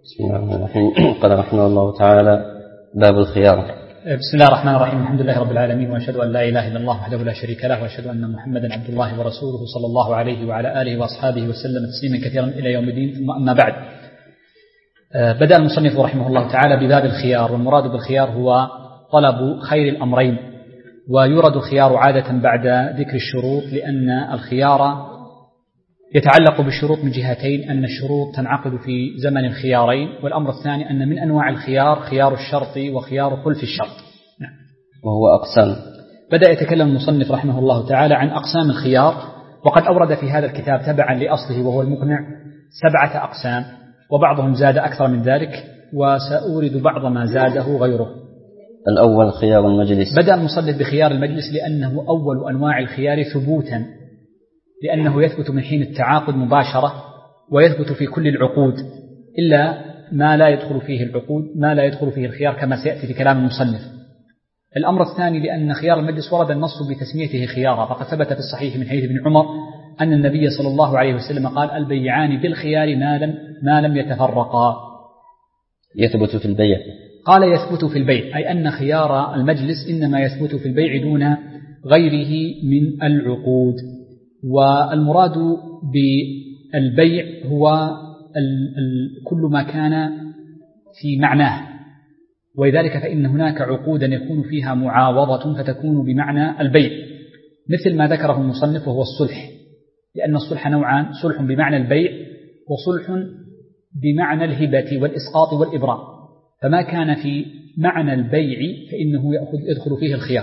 بسم الله الرحمن الرحيم. قال رحمه الله تعالى: باب الخيار. بسم الله الرحمن الرحيم. الحمد لله رب العالمين، وأشهد أن لا إله إلا الله وحده لا شريك له، وأشهد أن محمدا عبد الله ورسوله صلى الله عليه وعلى آله وأصحابه وسلم تسليما كثيرا إلى يوم الدين. ثم أما بعد، بدأ المصنف رحمه الله تعالى بباب الخيار، والمراد بالخيار هو طلب خير الأمرين، ويرد الخيار عادة بعد ذكر الشروط، لأن الخيار يتعلق بالشروط من جهتين: أن الشروط تنعقد في زمن الخيارين، والأمر الثاني أن من أنواع الخيار خيار الشرط وخيار خلف الشرط. نعم. وهو أقسام. بدأ يتكلم المصنف رحمه الله تعالى عن أقسام الخيار، وقد أورد في هذا الكتاب تبعا لأصله وهو المقنع 7 أقسام، وبعضهم زاد أكثر من ذلك، وسأورد بعض ما زاده غيره. الأول خيار المجلس. بدأ المصنف بخيار المجلس لأنه أول أنواع الخيار ثبوتا، لأنه يثبت من حين التعاقد مباشرة، ويثبت في كل العقود إلا ما لا يدخل فيه العقود، ما لا يدخل فيه الخيار كما سيأتي في كلام المصنف. الأمر الثاني لأن خيار المجلس ورد النص بتسميته خيارا، فقد ثبت في الصحيح من حديث ابن عمر أن النبي صلى الله عليه وسلم قال: البيعان بالخيار ما لم يتفرقا. يثبت في البيع. قال: يثبت في البيع، أي أن خيار المجلس إنما يثبت في البيع دون غيره من العقود. والمراد بالبيع هو كل ما كان في معناه، ولذلك فإن هناك عقودا يكون فيها معاوضة فتكون بمعنى البيع، مثل ما ذكره المصنف وهو الصلح، لأن الصلح نوعان: صلح بمعنى البيع، وصلح بمعنى الهبة والإسقاط والإبراء. فما كان في معنى البيع فإنه يدخل فيه الخيار،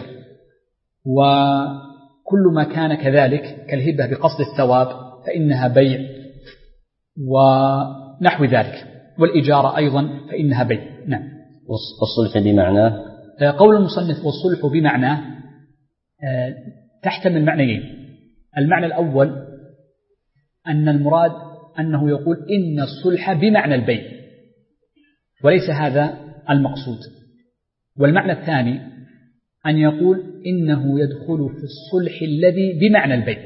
وكل ما كان كذلك كالهبة بقصد الثواب فإنها بيع ونحو ذلك، والإجارة أيضا فإنها بيع. نعم. والصلح بمعناه، قول المصنف والصلح بمعناه تحتمل معنيين. المعنى الأول أن المراد أنه يقول إن الصلح بمعنى البيع، وليس هذا المقصود. والمعنى الثاني أن يقول إنه يدخل في الصلح الذي بمعنى البيع،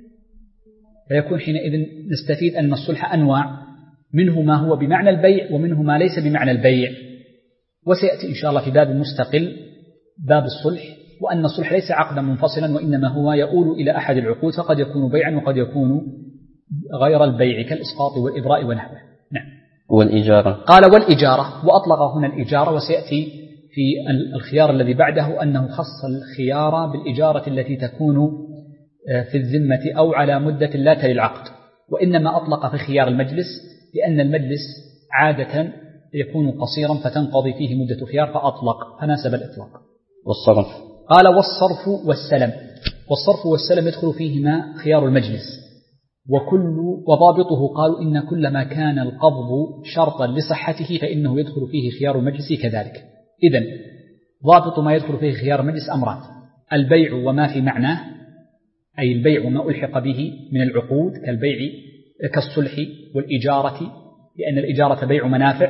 فيكون حينئذ نستفيد أن الصلح أنواع، منه ما هو بمعنى البيع ومنه ما ليس بمعنى البيع، وسيأتي إن شاء الله في باب مستقل باب الصلح، وأن الصلح ليس عقدا منفصلا، وإنما هو يؤول إلى أحد العقود، فقد يكون بيعا وقد يكون غير البيع كالإسقاط والإبراء ونحوه. نعم. والإجارة. قال: والإجارة، وأطلق هنا الإجارة، وسيأتي في الخيار الذي بعده أنه خص الخيار بالإجارة التي تكون في الذمة أو على مدة لا تلي العقد، وإنما أطلق في خيار المجلس لأن المجلس عادة يكون قصيرا فتنقضي فيه مدة خيار، فأطلق، فناسب الإطلاق. والصرف. قال: والصرف والسلم. والصرف والسلم يدخل فيهما خيار المجلس، وضابطه قالوا إن كل ما كان القبض شرطا لصحته فإنه يدخل فيه خيار المجلس كذلك. إذن ضابط ما يدخل فيه خيار المجلس أمران: البيع وما في معناه، أي البيع وما ألحق به من العقود كالبيع كالصلح والإجارة، لأن الإجارة بيع منافع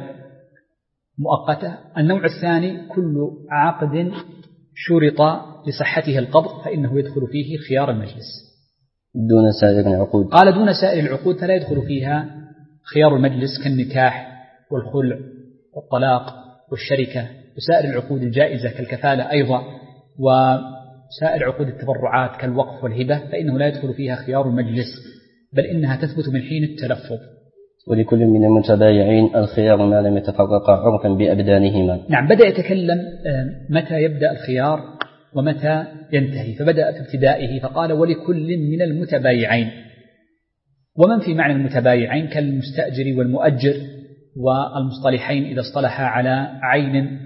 مؤقتة. النوع الثاني كل عقد شرط لصحته القبض فإنه يدخل فيه خيار المجلس دون سائر العقود. قال: دون سائر العقود فلا يدخل فيها خيار المجلس كالنكاح والخلع والطلاق والشركة، وسائر العقود الجائزة كالكفالة أيضا، وسائر عقود التبرعات كالوقف والهبة، فإنه لا يدخل فيها خيار المجلس، بل إنها تثبت من حين التلفظ. ولكل من المتبايعين الخيار ما لم يتفرقا عرفا بأبدانهما. نعم. بدأ يتكلم متى يبدأ الخيار ومتى ينتهي، فبدأ في ابتدائه فقال: ولكل من المتبايعين. ومن في معنى المتبايعين كالمستأجر والمؤجر والمصطلحين إذا اصطلحا على عين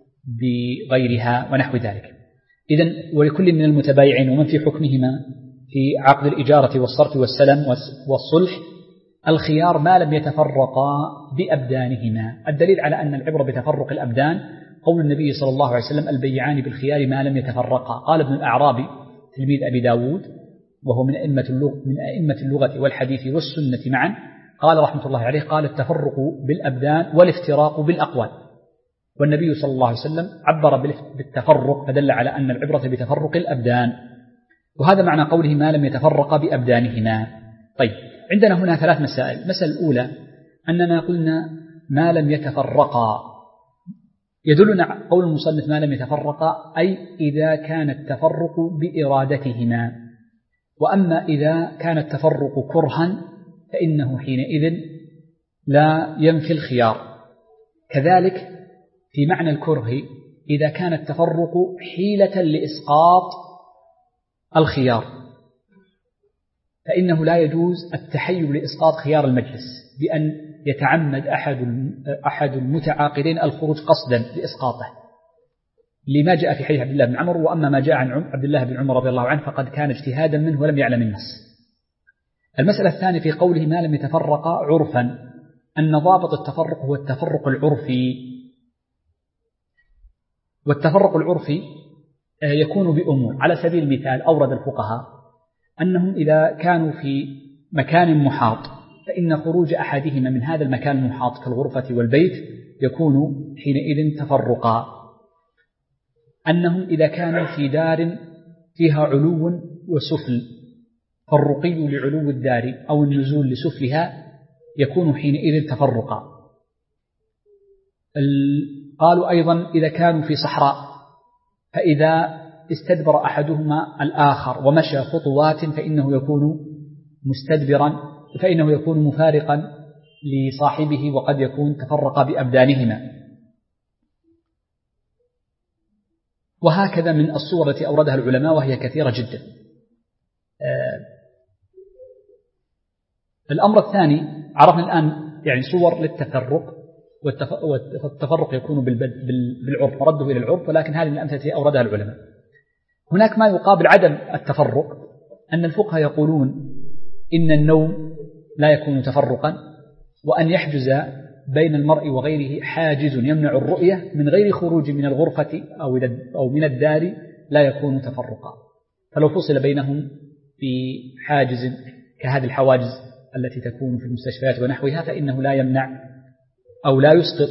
بغيرها ونحو ذلك. إذن ولكل من المتبايعين ومن في حكمهما في عقد الإجارة والصرف والسلم والصلح الخيار ما لم يتفرقا بأبدانهما. الدليل على أن العبرة بتفرق الأبدان قول النبي صلى الله عليه وسلم: البيعان بالخيار ما لم يتفرقا. قال ابن الأعرابي تلميذ أبي داود، وهو من أئمة اللغة والحديث والسنة معا، قال رحمة الله عليه: قال: التفرق بالأبدان والافتراق بالأقوال. والنبي صلى الله عليه وسلم عبر بالتفرق فدل على أن العبرة بتفرق الأبدان، وهذا معنى قوله ما لم يتفرق بأبدانهما. طيب، عندنا هنا 3 مسائل. المسألة الأولى أننا قلنا ما لم يتفرقا. يدلنا قول المصنف ما لم يتفرقا أي إذا كان التفرق بإرادتهما، وأما إذا كان التفرق كرها فإنه حينئذ لا ينفي الخيار. كذلك في معنى الكره إذا كان التفرق حيلة لإسقاط الخيار فإنه لا يجوز التحيل لإسقاط خيار المجلس بأن يتعمد أحد المتعاقدين الخروج قصدا لإسقاطه، لما جاء في حديث عبد الله بن عمر. وأما ما جاء عن عبد الله بن عمر رضي الله عنه فقد كان اجتهادا منه ولم يعلم النص. المسألة الثانية في قوله ما لم يتفرق عرفا أن ضابط التفرق هو التفرق العرفي، والتفرق العرفي يكون بأمور. على سبيل المثال أورد الفقهاء أنهم إذا كانوا في مكان محاط فإن خروج أحدهما من هذا المكان المحاط كالغرفة والبيت يكون حينئذ تفرقا. أنهم إذا كانوا في دار فيها علو وسفل فالرقي لعلو الدار أو النزول لسفلها يكون حينئذ تفرقا. قالوا أيضا إذا كانوا في صحراء فإذا استدبر أحدهما الآخر ومشى خطوات فإنه يكون مستدبرا، فإنه يكون مفارقا لصاحبه وقد يكون تفرق بأبدانهما. وهكذا من الصور التي أوردها العلماء وهي كثيرة جدا. الأمر الثاني عرفنا الآن يعني صور للتفرق، والتفرق يكون بالعرف، مرده إلى العرف، ولكن هذه من الأمثلة التي أوردها العلماء. هناك ما يقابل عدم التفرق، أن الفقهاء يقولون إن النوم لا يكون تفرقا، وأن يحجز بين المرء وغيره حاجز يمنع الرؤية من غير خروج من الغرفة أو من الدار لا يكون تفرقا. فلو فصل بينهم في حاجز كهذه الحواجز التي تكون في المستشفيات ونحوها فإنه لا يمنع أو لا يسقط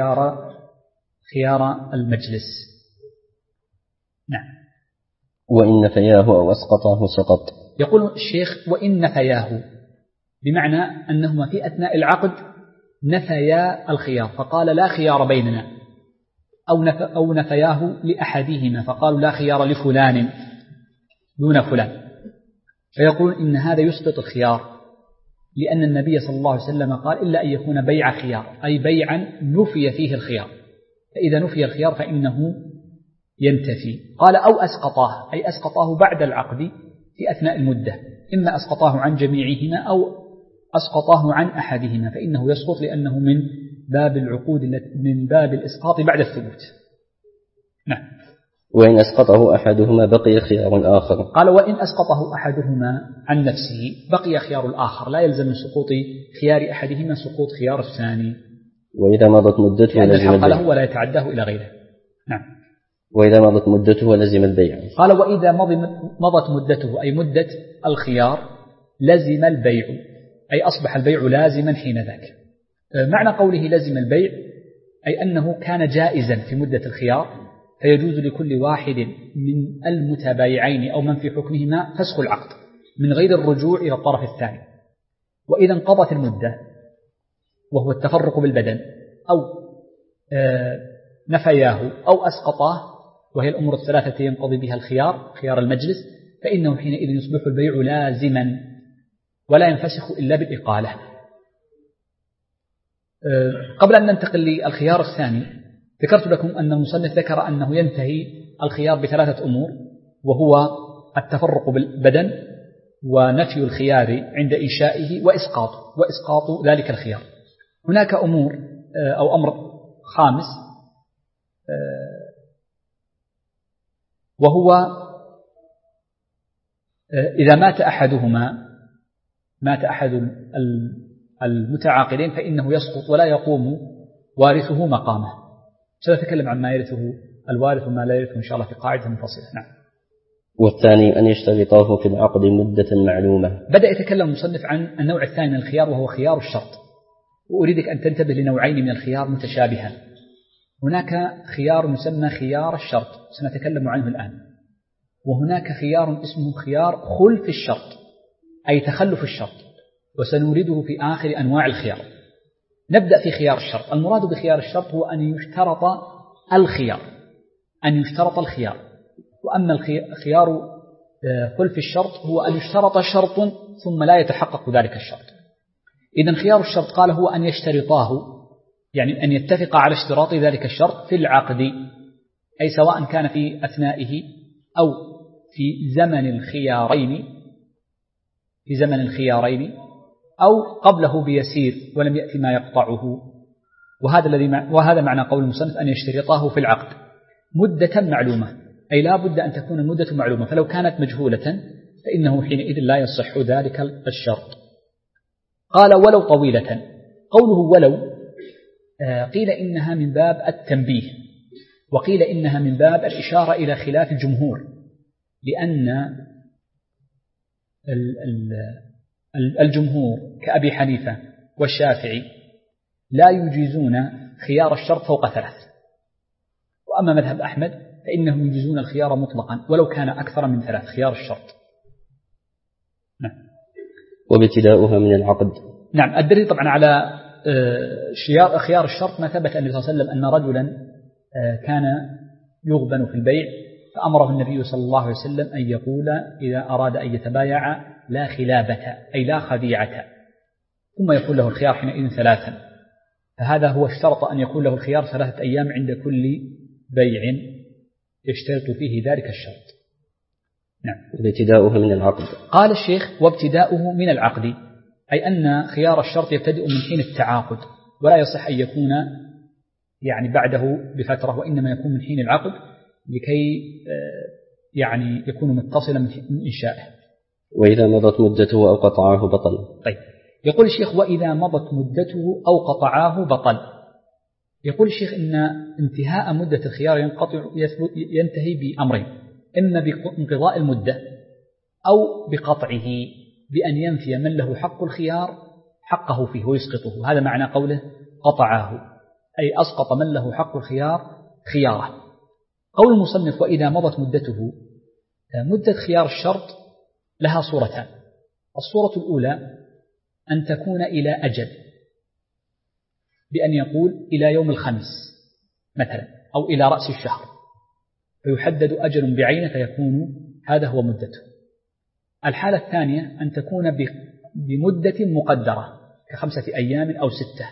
خيار المجلس. نعم. وإن نفياه أو أسقطه سقط. يقول الشيخ وإن نفياه، بمعنى أنهما في أثناء العقد نفيا الخيار فقال لا خيار بيننا، أو نفياه لأحدهما فقالوا لا خيار لفلان دون فلان، فيقول إن هذا يسقط الخيار، لأن النبي صلى الله عليه وسلم قال إلا أن يكون بيع خيار، أي بيعا نفي فيه الخيار، فإذا نفي الخيار فإنه ينتفي. قال أو أسقطاه، أي أسقطاه بعد العقد في أثناء المدة، إما أسقطاه عن جميعهما أو أسقطاه عن أحدهما، فإنه يسقط لأنه من باب العقود من باب الإسقاط بعد الثبوت. نعم. وإن أسقطه أحدهما بقي خيار آخر. قال وإن أسقطه أحدهما عن نفسه بقي خيار الآخر، لا يلزم من سقوط خيار أحدهما سقوط خيار الثاني. وإذا مضت مدته لأن الحق له ولا يتعداه إلى غيره. نعم. وإذا مضت مدته لزم البيع. قال وإذا مضت مدته أي مدة الخيار لزم البيع، أي أصبح البيع لازما حين ذاك. معنى قوله لزم البيع أي أنه كان جائزا في مدة الخيار، فيجوز لكل واحد من المتبايعين أو من في حكمهما فسخ العقد من غير الرجوع إلى الطرف الثاني. وإذا انقضت المدة وهو التفرق بالبدن أو نفياه أو أسقطاه، وهي الأمور الثلاثة ينقضي بها الخيار، خيار المجلس، فإنه حينئذ يصبح البيع لازما ولا ينفسخ إلا بالإقالة. قبل أن ننتقل للخيار الثاني ذكرت لكم أن المصنف ذكر أنه ينتهي الخيار بثلاثة أمور، وهو التفرق بالبدن ونفي الخيار عند إنشائه وإسقاط ذلك الخيار. هناك أمور أو أمر خامس وهو إذا مات أحد المتعاقدين فإنه يسقط ولا يقوم وارثه مقامه. سنتكلم عن ما يرثه الوارث وما لا يرثه إن شاء الله في قاعدة منفصلة. نعم. والثاني أن يشترطاه في العقد مدة معلومة. بدأ يتكلم المصنف عن النوع الثاني من الخيار وهو خيار الشرط، وأريدك أن تنتبه لنوعين من الخيار متشابها. هناك خيار يسمى خيار الشرط سنتكلم عنه الآن، وهناك خيار اسمه خيار خلف الشرط أي تخلف الشرط، وسنورده في آخر أنواع الخيار. نبدأ في خيار الشرط. المراد بخيار الشرط هو أن يشترط الخيار. وأما خيار خلف الشرط هو أن يشترط شرط ثم لا يتحقق ذلك الشرط. إذن خيار الشرط قال هو أن يشترطاه، يعني أن يتفق على اشتراط ذلك الشرط في العقد، أي سواء كان في أثنائه أو في زمن الخيارين أو قبله بيسير ولم يأتي ما يقطعه. وهذا معنى قول المصنف أن يشترطاه في العقد مدة معلومة، أي لا بد أن تكون المدة معلومة، فلو كانت مجهولة فإنه حينئذ لا يصح ذلك الشرط. قال ولو طويلة. قوله ولو قيل إنها من باب التنبيه، وقيل إنها من باب الإشارة إلى خلاف الجمهور، لأن الجمهور كأبي حنيفة والشافعي لا يجيزون خيار الشرط فوق 3، وأما مذهب أحمد فإنهم يجيزون الخيار مطلقا ولو كان أكثر من 3 خيار الشرط. نعم. وابتداؤها من العقد. نعم. الدليل طبعا على خيار الشرط ما ثبت أن النبي صلى الله عليه وسلم أن رجلا كان يغبن في البيع، فأمره النبي صلى الله عليه وسلم أن يقول إذا أراد أن يتبايع لا خلابة، أي لا خديعة، ثم يقول له الخيار حينئذ 3. فهذا هو اشترط أن يكون له الخيار 3 أيام عند كل بيع يشترط فيه ذلك الشرط. نعم. وابتداؤها من العقد. قال الشيخ وابتداؤه من العقد، أي أن خيار الشرط يبتدئ من حين التعاقد، ولا يصح أن يكون يعني بعده بفترة، وإنما يكون من حين العقد لكي يعني يكون متصلا من إنشائه. وإذا مضت مدته أو قطعاه بطل. طيب. يقول الشيخ وإذا مضت مدته أو قطعاه بطل. يقول الشيخ إن انتهاء مدة الخيار ينتهي بأمرين: إما بانقضاء المدة أو بقطعه، بأن ينفي من له حق الخيار حقه فيه ويسقطه. هذا معنى قوله قطعاه، أي أسقط من له حق الخيار خياره. قول المصنف وإذا مضت مدته، مدة خيار الشرط لها صورتان. الصورة الأولى أن تكون إلى أجل، بأن يقول إلى يوم الخميس مثلا أو إلى رأس الشهر، فيحدد أجل بعينه فيكون هذا هو مدته. الحالة الثانية أن تكون بمدة مقدرة ك5 أيام أو 6،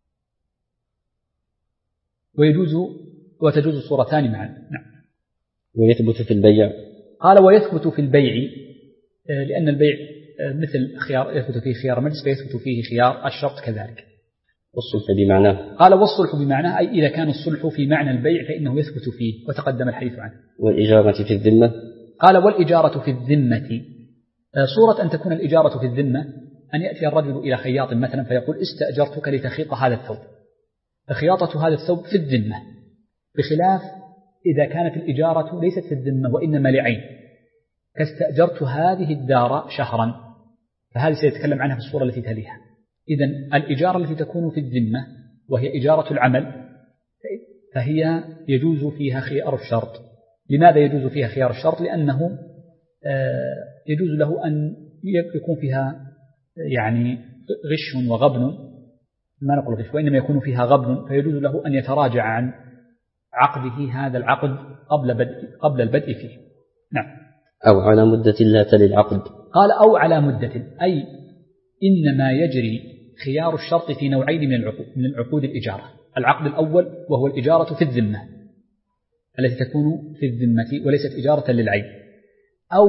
وتجوز الصورتان معا. نعم. ويثبت في البيع. قال ويثبت في البيع، لأن البيع مثل خيار يثبت فيه خيار مجلس فيثبت فيه خيار الشرط كذلك. والصلح بمعناه. قال والصلح بمعناه، أي إذا كان الصلح في معنى البيع فإنه يثبت فيه، وتقدم الحديث عنه. والإجارة في الذمة. قال والإجارة في الذمة. صورة أن تكون الإجارة في الذمة أن يأتي الرجل إلى خياط مثلا فيقول استأجرتك لتخيط هذا الثوب، فخياطة هذا الثوب في الذمة، بخلاف إذا كانت الإجارة ليست في الذمة وإنما لعين، كاستأجرت هذه الدار شهرا، فهذه سيتكلم عنها في الصورة التي تليها. إذن الإجارة التي تكون في الذمة وهي إجارة العمل فهي يجوز فيها خيار الشرط. لماذا يجوز فيها خيار الشرط؟ لأنه يجوز له أن يكون فيها يعني غش وغبن، ما نقول غش وإنما يكون فيها غبن، فيجوز له أن يتراجع عن عقده هذا العقد قبل البدء فيه. نعم. أو على مدة لا تلي العقد. قال أو على مدة، أي إنما يجري خيار الشرط في نوعين من العقود الإجارة: العقد الأول وهو الإجارة في الذمة التي تكون في الذمة وليست إجارة للعين، أو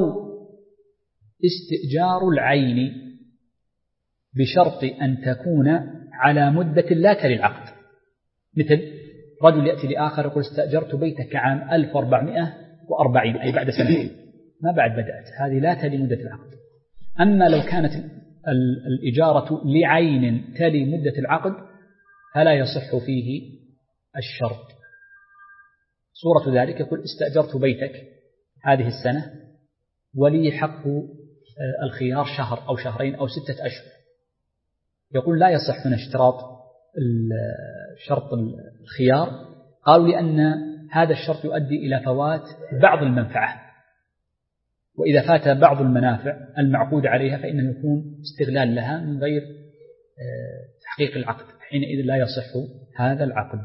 استئجار العين بشرط أن تكون على مدة لا تلي العقد. مثل رجل يأتي لآخر يقول استأجرت بيتك عام 1440، أي بعد سنة، ما بعد بدأت، هذه لا تلي مدة العقد. أما لو كانت الإجارة لعين تلي مدة العقد فلا يصح فيه الشرط. صورة ذلك يقول استأجرت بيتك هذه السنة ولي حق الخيار شهر أو شهرين أو 6 أشهر، يقول لا يصح من اشتراط شرط الخيار. قالوا لأن هذا الشرط يؤدي إلى فوات بعض المنفعة، وإذا فات بعض المنافع المعقود عليها فإنه يكون استغلال لها من غير تحقيق العقد. حينئذ لا يصح هذا العقد،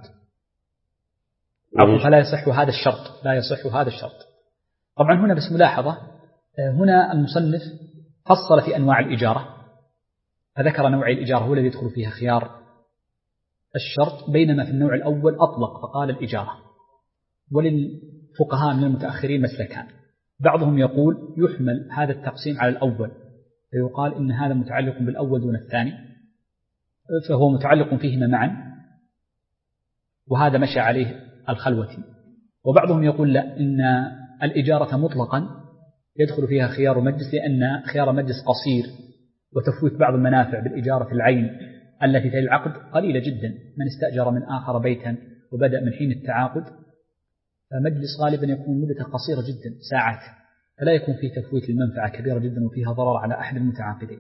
فلا يصح هذا الشرط، لا يصح هذا الشرط. طبعا هنا بس ملاحظة، هنا المصنف فصل في أنواع الإجارة، فذكر نوع الإجارة هو الذي يدخل فيها خيار الشرط، بينما في النوع الأول أطلق فقال الإجارة. وللفقهاء من المتأخرين مسلكان، بعضهم يقول يحمل هذا التقسيم على الأول فيقال إن هذا متعلق بالأول دون الثاني، فهو متعلق فيهما معا، وهذا مشى عليه الخلوتي. وبعضهم يقول لا، إن الإجارة مطلقا يدخل فيها خيار مجلس، لأن خيار مجلس قصير، وتفويت بعض المنافع بالإجارة العين التي تلي العقد قليلة جدا. من استأجر من آخر بيتا وبدأ من حين التعاقد، فمجلس غالبا يكون مدة قصيرة جدا، ساعات، فلا يكون فيه تفويت المنفعة كبيرة جدا وفيها ضرر على أحد المتعاقدين.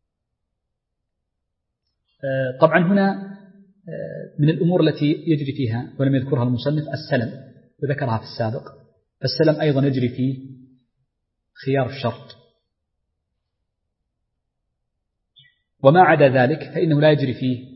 طبعا هنا من الأمور التي يجري فيها ولم يذكرها المصنف السلم، وذكرها في السابق، فالسلم أيضا يجري فيه خيار الشرط، وما عدا ذلك فإنه لا يجري فيه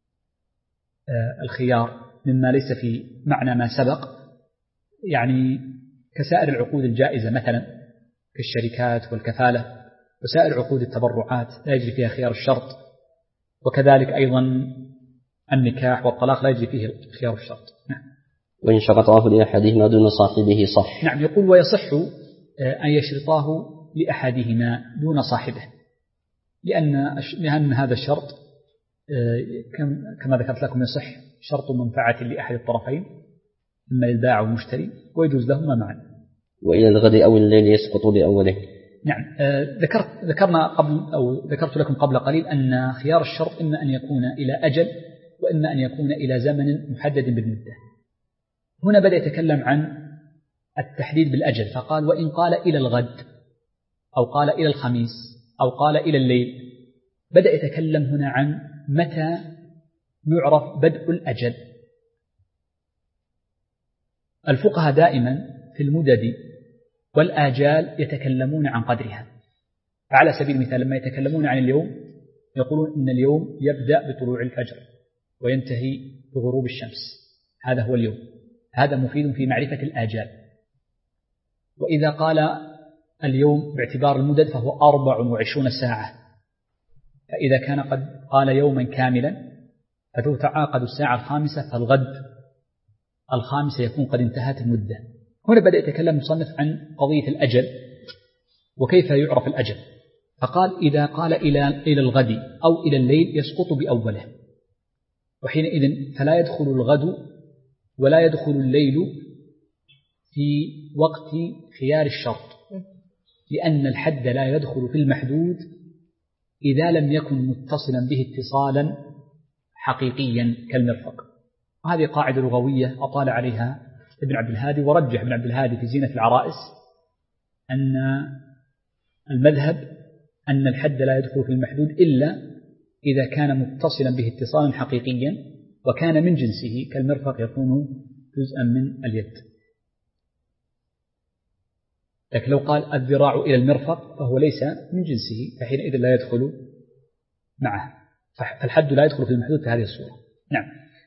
الخيار مما ليس في معنى ما سبق، يعني كسائر العقود الجائزة مثلا كالشركات والكفالة وسائر عقود التبرعات لا يجري فيها خيار الشرط، وكذلك أيضا النكاح والطلاق لا يجري فيه خيار الشرط. نعم. وإن شرطاه لأحدهما دون صاحبه صح. نعم، يقول ويصح أن يشرطاه لأحدهما دون صاحبه، لأن هذا الشرط كما ذكرت لكم يصح شرط منفعة لأحد الطرفين إما للبائع والمشتري، ويجوز لهما معا. وإلى الغد أو الليل يسقط لأوله. نعم، ذكرت لكم قبل قليل أن خيار الشرط إما أن يكون إلى أجل وإما أن يكون إلى زمن محدد بالمدة. هنا بدأ يتكلم عن التحديد بالأجل، فقال وإن قال إلى الغد أو قال إلى الخميس أو قال إلى الليل. بدأ يتكلم هنا عن متى يعرف بدء الأجل. الفقهاء دائما في المدد والآجال يتكلمون عن قدرها. فعلى سبيل المثال لما يتكلمون عن اليوم يقولون إن اليوم يبدأ بطلوع الفجر وينتهي بغروب الشمس، هذا هو اليوم. هذا مفيد في معرفة الآجال. وإذا قال اليوم باعتبار المدد فهو 24 ساعة، فإذا كان قد قال يوما كاملا فتتعاقد الساعة 5 فالغد 5 يكون قد انتهت المدة. هنا بدأ يتكلم المصنف عن قضية الأجل وكيف يعرف الأجل، فقال إذا قال إلى الغد أو إلى الليل يسقط بأوله، وحينئذ فلا يدخل الغد ولا يدخل الليل في وقت خيار الشرط، لأن الحد لا يدخل في المحدود إذا لم يكن متصلا به اتصالا حقيقيا كالمرفق. وهذه قاعدة لغوية أطال عليها ابن عبد الهادي، ورجح ابن عبد الهادي في زينة العرائس أن المذهب أن الحد لا يدخل في المحدود إلا إذا كان متصلا به اتصالا حقيقيا وكان من جنسه كالمرفق يكون جزءا من اليد. لكن لو قال الذراع إلى المرفق فهو ليس من جنسه، فحينئذ لا يدخل معه، فالحد لا يدخل في المحدود في هذه الصورة. نعم.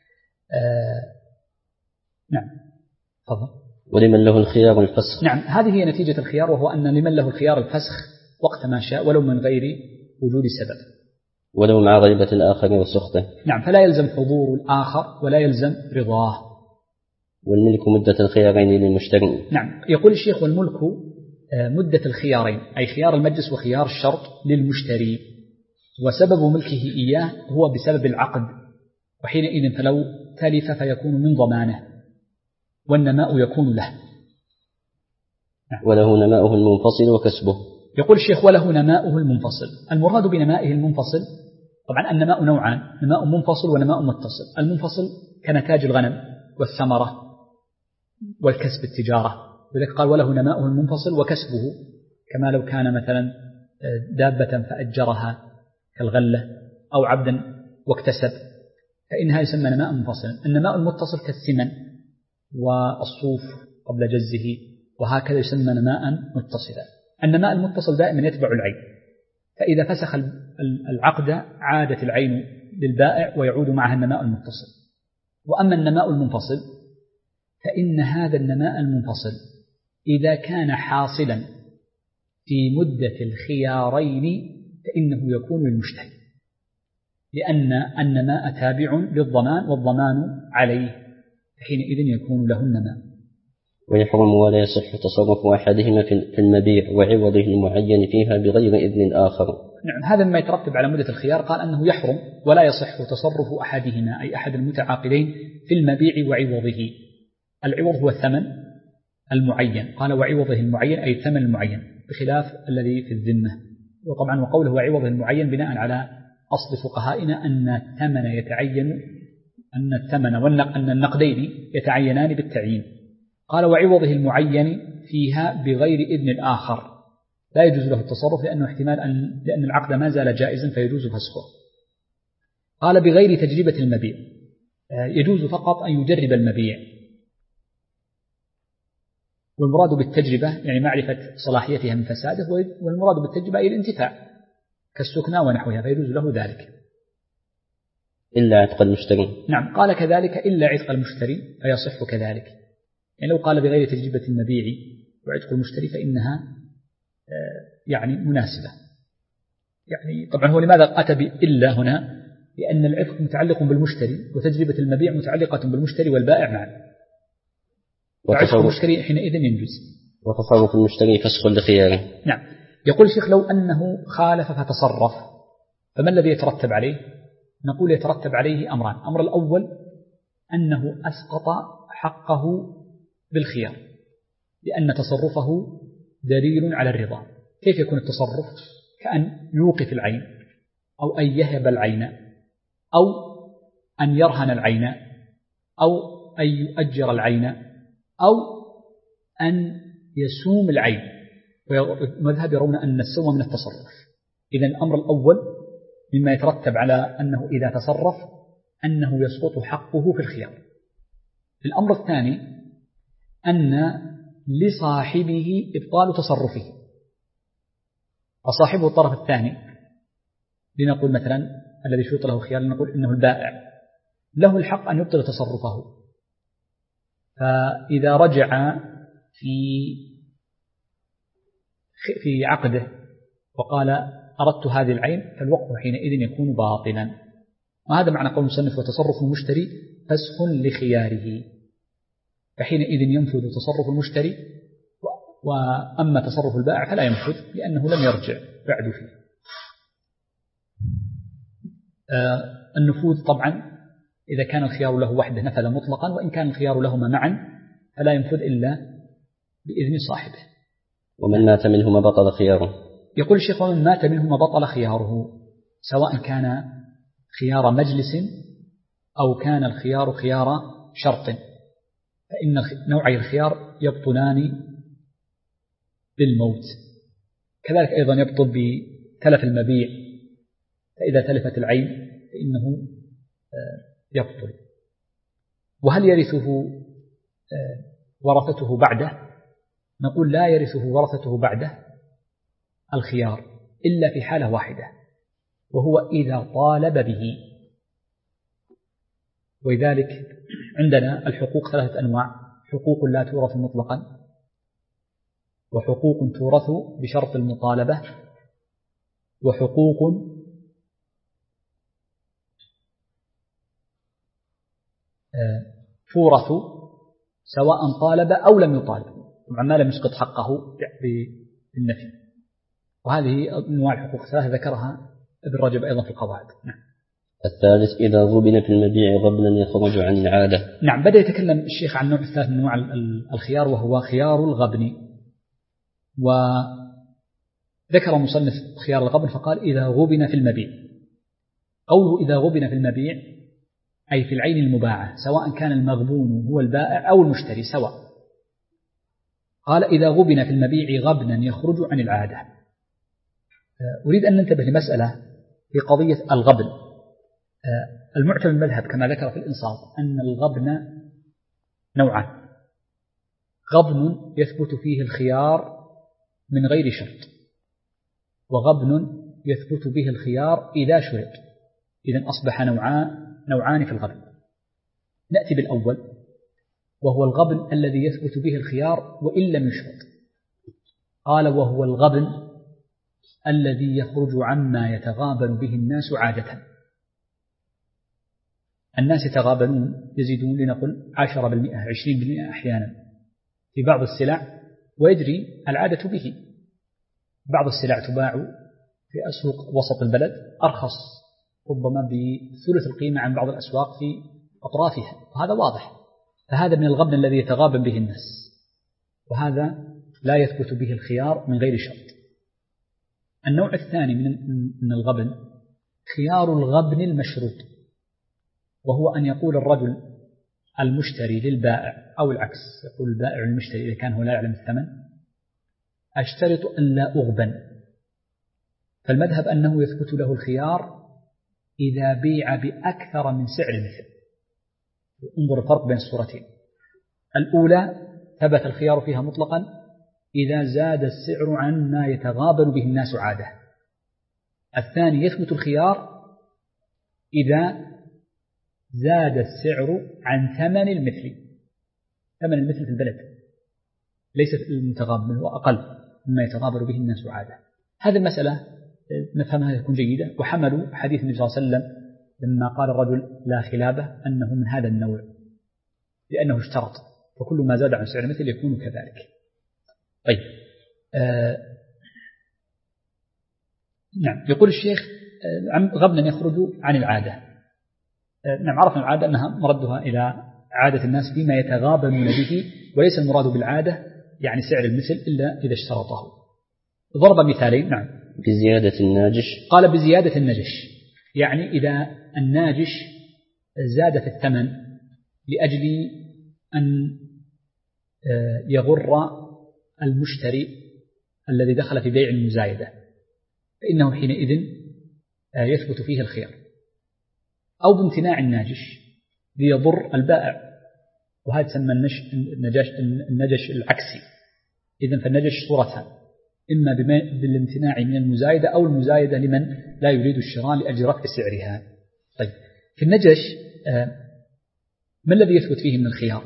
نعم تفضل. ولمن له الخيار الفسخ. نعم، هذه هي نتيجة الخيار، وهو أن لمن له الخيار الفسخ وقت ما شاء ولو من غير وجود سبب، ولو مع غيبة الآخر وسخطه. نعم، فلا يلزم حضور الآخر ولا يلزم رضاه. والملك مدة الخيارين للمشتري. نعم، يقول الشيخ والملك مدة الخيارين أي خيار المجلس وخيار الشرط للمشتري، وسبب ملكه إياه هو بسبب العقد، وحينئذ فلو تلف فيكون من ضمانه والنماء يكون له. نعم. وله نماؤه المنفصل وكسبه. يقول الشيخ وله نماؤه المنفصل. المراد بنمائه المنفصل طبعا النماء نوعان، نماء منفصل ونماء متصل. المنفصل كنتاج الغنم والثمرة والكسب التجارة، ولذلك قال وله نماؤه المنفصل وكسبه، كما لو كان مثلا دابة فأجرها كالغلة أو عبدا واكتسب، فإنها يسمى نماء منفصلا. النماء المتصل كالثمن والصوف قبل جزه، وهكذا يسمى نماء متصلا. النماء المتصل دائما يتبع العين، فإذا فسخ العقد عادت العين للبائع ويعود معها النماء المتصل. وأما النماء المنفصل فإن هذا النماء المنفصل إذا كان حاصلا في مدة الخيارين فإنه يكون للمشتري، لأن النماء تابع للضمان والضمان عليه، حينئذ يكون له النماء. ويحرم ولا يصح تصرف أحدهما في المبيع وعوضه المعين فيها بغير إذن آخر. نعم، هذا مما يترتب على مدة الخيار. قال أنه يحرم ولا يصح تصرف أحدهما أي أحد المتعاقدين في المبيع وعوضه. العوض هو الثمن المعين، قال وعوضه المعين أي الثمن المعين، بخلاف الذي في الذمة. وطبعا وقوله وعوضه المعين بناء على أصل فقهائنا أن الثمن يتعين، أن النقدين يتعينان بالتعيين. قال وعوضه المعين فيها بغير إذن الآخر، لا يجوز له التصرف لأنه احتمال لأن العقد ما زال جائزا فيجوز فسخه. قال بغير تجربة المبيع، يجوز فقط أن يجرب المبيع، والمراد بالتجربة يعني معرفة صلاحيتها من فساده، والمراد بالتجربة أي الانتفاع كالسكنى ونحوها، فيجوز له ذلك إلا عتق المشتري. نعم، قال كذلك إلا عتق المشتري فيصح كذلك. يعني لو قال بغير تجربة المبيع وعتق المشتري فإنها يعني مناسبة. يعني طبعا هو لماذا أتى بإلا هنا؟ لأن العتق متعلق بالمشتري وتجربة المبيع متعلقة بالمشتري والبائع معا، وعتق المشتري حينئذ ينجز. وتصرف المشتري فسخ لخياره. نعم. يقول الشيخ لو أنه خالف فتصرف فما الذي يترتب عليه؟ نقول يترتب عليه أمران. الأمر الأول أنه أسقط حقه بالخيار، لأن تصرفه دليل على الرضا. كيف يكون التصرف؟ كأن يوقف العين أو أن يهب العين أو أن يرهن العين أو أن يؤجر العين أو أن يسوم العين، والمذهب يرون أن السوم من التصرف. إذن الأمر الأول مما يترتب على أنه إذا تصرف أنه يسقط حقه في الخيار. الأمر الثاني أن لصاحبه إبطال تصرفه، وصاحبه الطرف الثاني، لنقول مثلا الذي شرط له خيار، لنقول إنه البائع، له الحق أن يبطل تصرفه. فإذا رجع في عقده وقال أردت هذه العين فالوقف حينئذ يكون باطلا. وهذا معنى قول المصنف وتصرف المشتري فسخ لخياره، فحينئذ ينفذ تصرف المشتري، وأما تصرف البائع فلا ينفذ لأنه لم يرجع بعد فيه. النفوذ طبعا إذا كان الخيار له وحده نفذ مطلقا، وإن كان الخيار لهما معا فلا ينفذ إلا بإذن صاحبه. ومن مات منهما بطل خياره. يقول الشيخ ومن مات منهما بطل خياره، سواء كان خيار مجلس أو كان الخيار خيار شرط، فإن نوعي الخيار يبطلان بالموت. كذلك أيضا يبطل بتلف المبيع، فإذا تلفت العين فإنه يبطل. وهل يرثه ورثته بعده؟ نقول لا يرثه ورثته بعده الخيار إلا في حالة واحدة، وهو إذا طالب به. ولذلك عندنا الحقوق ثلاثة أنواع: حقوق لا تورث مطلقا، وحقوق تورث بشرط المطالبة، وحقوق تورث سواء طالب أو لم يطالب، طبعا ما لم يسقط حقه بالنفي. وهذه أنواع الحقوق الثلاثة ذكرها ابن رجب أيضا في القواعد. نعم. الثالث إذا غبن في المبيع غبنا يخرج عن العادة. نعم، بدأ يتكلم الشيخ عن النوع الثالث من أنواع الخيار، وهو خيار الغبن. وذكر مصنف خيار الغبن فقال إذا غبن في المبيع. قوله إذا غبن في المبيع أي في العين المباعة، سواء كان المغبون هو البائع أو المشتري سواء. قال إذا غبن في المبيع غبنا يخرج عن العادة. أريد أن ننتبه لمسألة في قضية الغبن. المعتمد المذهب كما ذكر في الإنصاف أن الغبن نوعان: غبن يثبت فيه الخيار من غير شرط، وغبن يثبت به الخيار إذا شرط. إذن أصبح نوعان في الغبن. نأتي بالأول وهو الغبن الذي يثبت به الخيار وإن لم يشرط. قال وهو الغبن الذي يخرج عما يتغابن به الناس عادة. الناس يتغابنون يزيدون لنقل 10%، 20% أحيانا في بعض السلع، ويجري العادة به. بعض السلع تباع في أسواق وسط البلد أرخص ربما بثلث القيمة عن بعض الأسواق في أطرافها، وهذا واضح. فهذا من الغبن الذي يتغابن به الناس، وهذا لا يثبت به الخيار من غير شرط. النوع الثاني من الغبن خيار الغبن المشروط، وهو أن يقول الرجل المشتري للبائع أو العكس، يقول البائع للمشتري إذا كان هو لا يعلم الثمن: أشترط أن لا أغبن. فالمذهب أنه يثبت له الخيار إذا بيع بأكثر من سعر المثل. انظر الفرق بين الصورتين. الأولى ثبت الخيار فيها مطلقا إذا زاد السعر عن ما يتغابن به الناس عادة. الثاني يثبت الخيار إذا زاد السعر عن ثمن المثل. ثمن المثل في البلد ليس المتغابن، هو أقل مما يتغابن به الناس عادة. هذه المسألة نفهمها تكون جيدة. وحملوا حديث النبي صلى الله عليه وسلم لما قال الرجل لا خلابة أنه من هذا النوع، لأنه اشترط، فكل ما زاد عن سعر المثل يكون كذلك. طيب نعم. يقول الشيخ غبنا يخرج عن العادة. نعم، عرفنا العادة أنها مردها إلى عادة الناس فيما يتغابنون به، وليس المراد بالعادة يعني سعر المثل إلا إذا اشترطه. ضرب مثالين. نعم. بزيادة الناجش. قال بزيادة النجش، يعني إذا الناجش زاد في الثمن لأجل أن يغر المشتري الذي دخل في بيع المزايدة، فإنه حينئذ يثبت فيه الخيار. أو بامتناع الناجش ليضر البائع، وهذا تسمى النجش العكسي. إذن فالنجش صورتان: إما بالامتناع من المزايدة، أو المزايدة لمن لا يريد الشراء لأجل رفع سعرها. طيب، في النجش ما الذي يثبت فيه من الخيار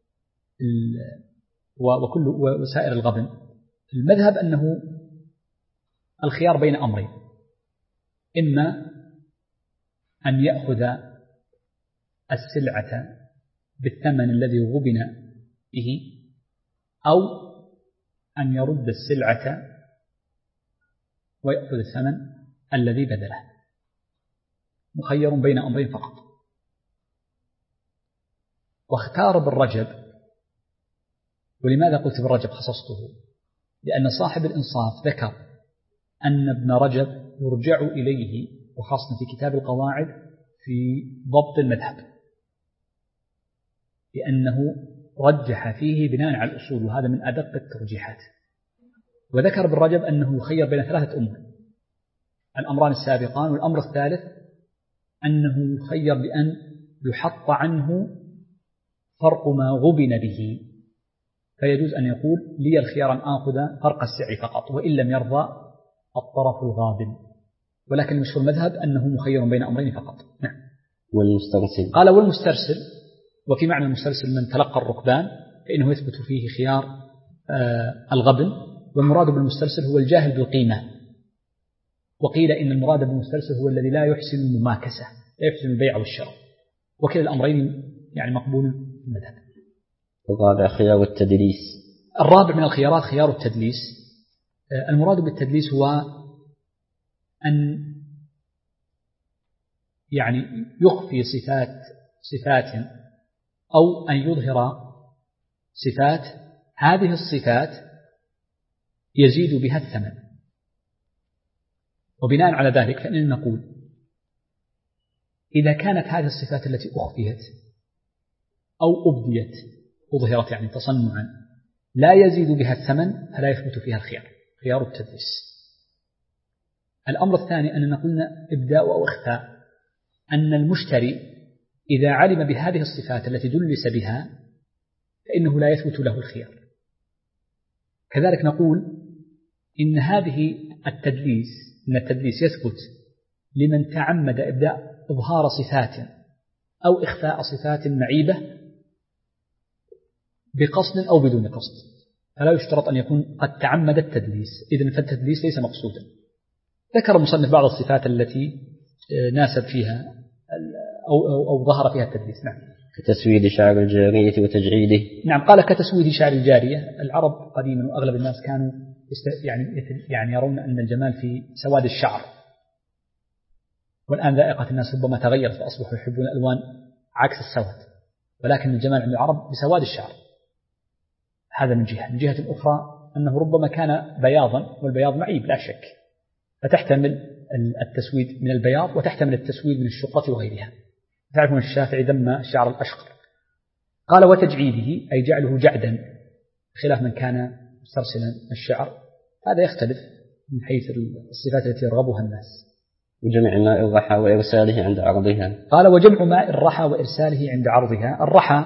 وكل وسائر الغبن؟ المذهب أنه الخيار بين أمرين: إما أن يأخذ السلعة بالثمن الذي غبن به، أو أن يرد السلعة ويأخذ الثمن الذي بدله. مخير بين أمرين فقط. واختار بالرجب. ولماذا قلت بالرجب خصصته؟ لأن صاحب الإنصاف ذكر أن ابن رجب يرجع إليه، وخاصة في كتاب القواعد، في ضبط المذهب، لأنه رجح فيه بناء على الأصول، وهذا من أدق الترجيحات. وذكر بالرجب أنه يخير بين ثلاثة أمور: الأمران السابقان، والأمر الثالث أنه يخير بأن يحط عنه فرق ما غبن به، فيجوز أن يقول لي الخيار أن آخذ فرق السعر فقط، وإن لم يرضى الطرف الغابن. ولكن المشهور المذهب أنه مخير بين أمرين فقط. نعم. والمسترسل. قال والمسترسل، وفي معنى المسترسل من تلقى الركبان، فإنه يثبت فيه خيار الغبن. والمراد بالمسترسل هو الجاهل بالقيمة. وقيل إن المراد بالمسترسل هو الذي لا يحسن المماكسة، لا يحسن البيع والشراء. وكلا الأمرين يعني مقبول في المذهب. الرابع خيار التدليس. الرابع من الخيارات خيار التدليس. المراد بالتدليس هو أن يعني يخفي صفات أو أن يظهر صفات، هذه الصفات يزيد بها الثمن. وبناء على ذلك فإننا نقول إذا كانت هذه الصفات التي أخفيت أو أبديت، أظهرت يعني تصنعا، لا يزيد بها الثمن، فلا يثبت فيها الخيار، خيار التدليس. الأمر الثاني أننا قلنا إبداء أو إخفاء، أن المشتري إذا علم بهذه الصفات التي دلس بها فإنه لا يثبت له الخيار. كذلك نقول إن التدليس يثبت لمن تعمد إبداء إظهار صفات أو إخفاء صفات معيبة بقصد أو بدون قصد، فلا يشترط أن يكون قد تعمد التدليس، إذن فالتدليس ليس مقصودا. ذكر المصنف بعض الصفات التي ناسب فيها أو ظهر فيها التدليس. نعم. كتسويد شعر الجارية وتجعيده. نعم، قال كتسويد شعر الجارية. العرب قديما وأغلب الناس كانوا يعني يرون أن الجمال في سواد الشعر، والآن ذائقة الناس ربما تغيرت فأصبحوا يحبون الألوان عكس السواد، ولكن الجمال عند العرب بسواد الشعر. هذا من جهة. من جهة أخرى أنه ربما كان بياضا، والبياض معيب لا شك، فتحتمل التسويد من البياض وتحتمل التسويد من الشقة وغيرها. تعرفون الشافعي ذم الشعر الأشقر. قال وتجعيده أي جعله جعدا، خلاف من كان مسترسلا الشعر، هذا يختلف من حيث الصفات التي يرغبها الناس. وجمع ماء الرحى وإرساله عند عرضها. قال وجمع ماء الرحى وإرساله عند عرضها. الرحى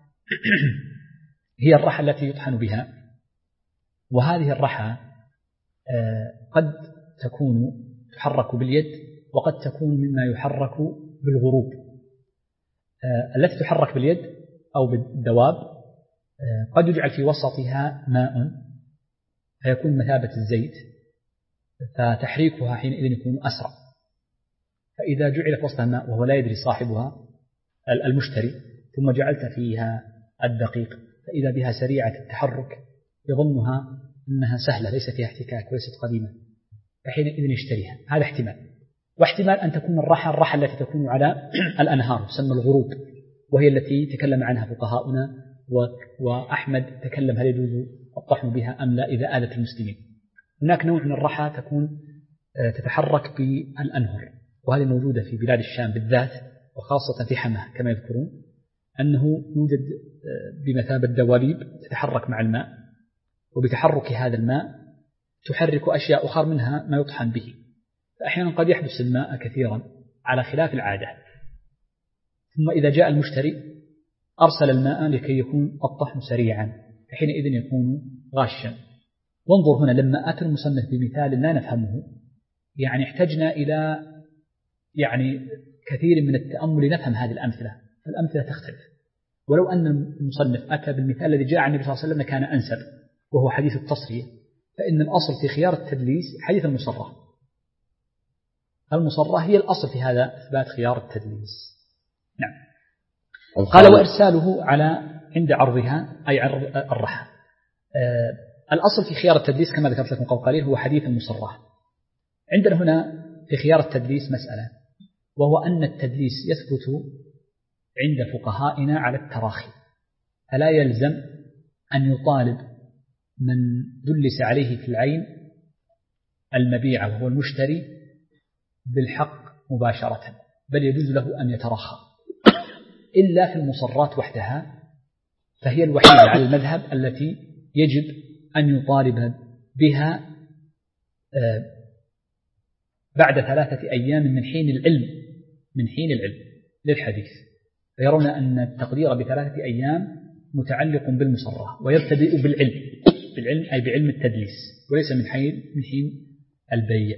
هي الرحى التي يطحن بها، وهذه الرحى قد تكون تحرك باليد وقد تكون مما يحرك بالغروب. التي تحرك باليد أو بالدواب قد يجعل في وسطها ماء فيكون مثابة الزيت، فتحريكها حينئذ يكون أسرع. فإذا جعل في وسطها ماء وهو لا يدري صاحبها المشتري، ثم جعلت فيها الدقيق، فإذا بها سريعة التحرك يظنها أنها سهلة ليس فيها احتكاك وليست قديمة، فحينئذ يشتريها. هذا احتمال. واحتمال أن تكون الرحى التي تكون على الأنهار تسمى الغروب، وهي التي تكلم عنها فقهاؤنا، وأحمد تكلم هل يجوز الطحن بها أم لا إذا آذت المسلمين. هناك نوع من الرحى تكون تتحرك بالأنهر، وهذه موجودة في بلاد الشام بالذات، وخاصة في حماه كما يذكرون، أنه يوجد بمثابة دواليب تتحرك مع الماء، وبتحرك هذا الماء تحرك أشياء أخرى منها ما يطحن به. فأحيانا قد يحدث الماء كثيرا على خلاف العادة، ثم إذا جاء المشتري أرسل الماء لكي يكون الطحن سريعا، فحينئذ يكون غاشا. وانظر هنا لما أتى المصنف بمثال لا نفهمه، يعني احتجنا إلى كثير من التأمل نفهم هذه الأمثلة، فالأمثلة تختلف. ولو أن المصنف أتى بالمثال الذي جاء عن النبي صلى الله عليه وسلم كان أنسب، وهو حديث التصرية، فإن الأصل في خيار التدليس حديث المصرة. المصرة هي الأصل في هذا إثبات خيار التدليس. نعم. قال وإرساله عند عرضها أي عرض الرحى. الأصل في خيار التدليس كما ذكرت لكم قبل قليل هو حديث المصرة. عندنا هنا في خيار التدليس مسألة، وهو أن التدليس يثبت عند فقهائنا على التراخي، فلا يلزم أن يطالب من دلس عليه في العين المبيع وهو المشتري بالحق مباشرة، بل يجوز له أن يترخى إلا في المصرات وحدها، فهي الوحيدة على المذهب التي يجب أن يطالب بها بعد 3 أيام من حين العلم للحديث، فيرون أن التقدير ب3 أيام متعلق بالمصرة، ويبتدئ بالعلم أي بعلم التدليس، وليس من حين البيع.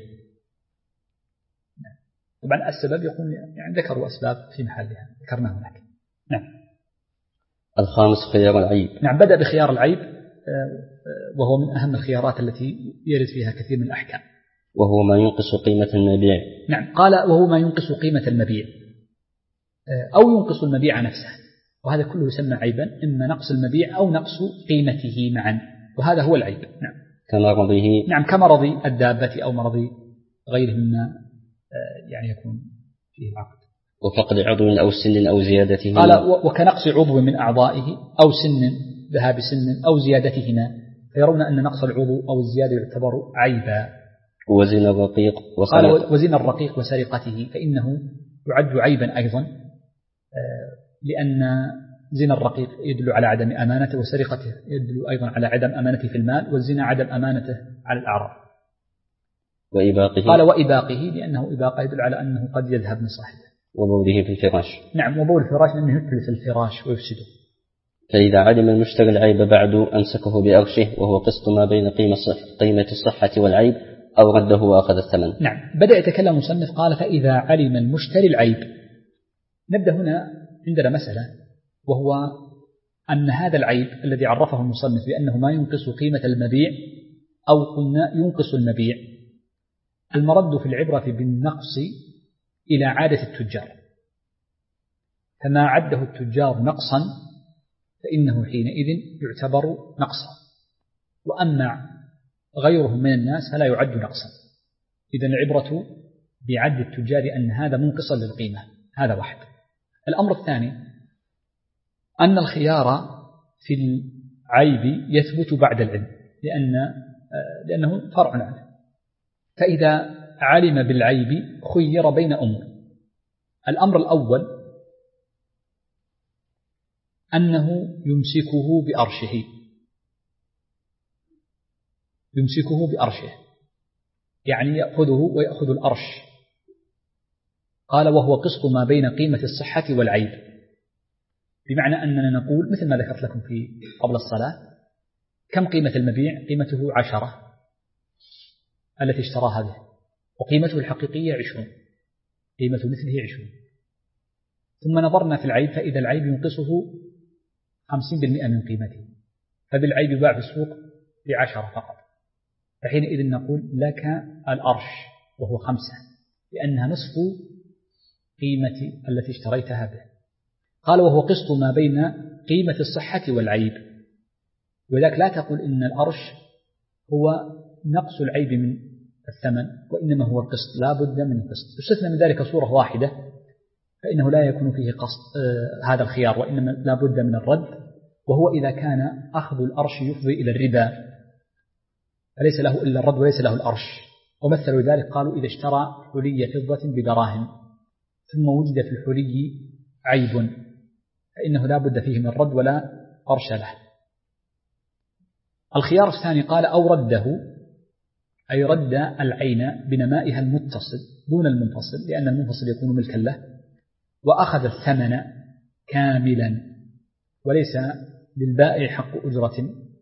طبعا السبب يكون ذكروا أسباب في محلها ذكرناها هناك. نعم. الخامس خيار العيب. نعم، بدأ بخيار العيب، وهو من أهم الخيارات التي يرد فيها كثير من الأحكام، وهو ما ينقص قيمة المبيع. نعم، قال وهو ما ينقص قيمة المبيع أو ينقص المبيع نفسه، وهذا كله يسمى عيبا، إما نقص المبيع أو نقص قيمته معا، وهذا هو العيب. نعم. كمرضه. نعم، كمرض الدابة أو مرض غيره مما يكون فيه العقد. وفقد عضو أو سن أو زيادته. قال وكنقص عضو من أعضائه أو سن ذهاب سن أو زيادتهما، فيرون أن نقص العضو أو الزيادة يعتبر عيبا. وزن الرقيق قال وزن الرقيق وسرقته، فإنه يعد عيبا أيضا، لأن زنا الرقيق يدل على عدم أمانته، وسرقته يدل أيضا على عدم أمانته في المال، والزنا عدم أمانته على الأعراض. وإباقه. قال وإباقه لأنه إباقه يدل على أنه قد يذهب من صاحبه. وبوله في الفراش. نعم، وبول الفراش لأنه يتلف الفراش ويفسده. فإذا علم المشتري العيب بعد أمسكه بأرشه، وهو قسط ما بين قيمة الصحة والعيب، أو رده وأخذ الثمن. نعم، بدأ يتكلم المصنف قال فإذا علم المشتري العيب، نبدأ هنا عندنا مسألة، وهو أن هذا العيب الذي عرفه المصنف بأنه ما ينقص قيمة المبيع أو قلنا ينقص المبيع، المرد في العبرة بالنقص إلى عادة التجار، فما عده التجار نقصا فإنه حينئذ يعتبر نقصا، وأما غيرهم من الناس فلا يعد نقصا. إذن العبرة بعد التجار أن هذا منقصا للقيمة، هذا واحد. الأمر الثاني أن الخيار في العيب يثبت بعد العلم، لأنه فرع عنه. فإذا علم بالعيب خير بين أمور. الأمر الأول أنه يمسكه بأرشه، يعني يأخذه ويأخذ الأرش. قال وهو قسط ما بين قيمة الصحة والعيب، بمعنى أننا نقول مثل ما ذكرت لكم في قبل الصلاة، كم قيمة المبيع؟ قيمته 10 التي اشتراها به، وقيمته الحقيقية 20، قيمة مثله 20. ثم نظرنا في العيب فإذا العيب ينقصه 50% من قيمته، فبالعيب يباع في السوق ب10 فقط، فحينئذ نقول لك الأرش وهو 5، لأنها نصف قيمة التي اشتريتها به. قال وهو قسط ما بين قيمة الصحة والعيب، ولذلك لا تقول إن الأرش هو نقص العيب من الثمن، وإنما هو القسط، لا بد من القسط. يستثنى من ذلك صورة واحدة فإنه لا يكون فيه قسط هذا الخيار، وإنما لا بد من الرد، وهو إذا كان أخذ الأرش يفضي إلى الربا، فليس له إلا الرد وليس له الأرش. ومثلوا ذلك قالوا إذا اشترى حلي فضة بدراهم ثم وجد في الحلي عيب فإنه لا بد فيه من الرد ولا أرش له. الخيار الثاني قال أو رده، أي رد العين بنمائها المتصل دون المنفصل، لأن المنفصل يكون ملكا له، وأخذ الثمن كاملا وليس للبائع حق أجرة،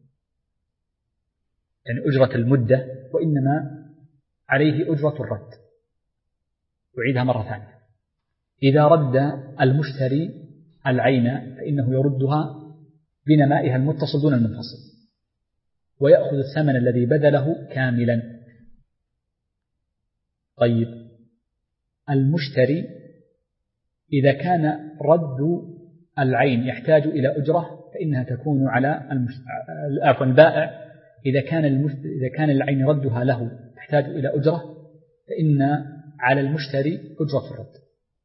يعني أجرة المدة، وإنما عليه أجرة الرد. أعيدها مرة ثانية، إذا رد المشتري العين فإنه يردها بنمائها المتصل دون المنفصل، ويأخذ الثمن الذي بذله كاملا. طيب المشتري إذا كان رد العين يحتاج إلى أجرة فإنها تكون على البائع، إذا كان العين ردها له تحتاج إلى أجرة فإن على المشتري أجرة الرد،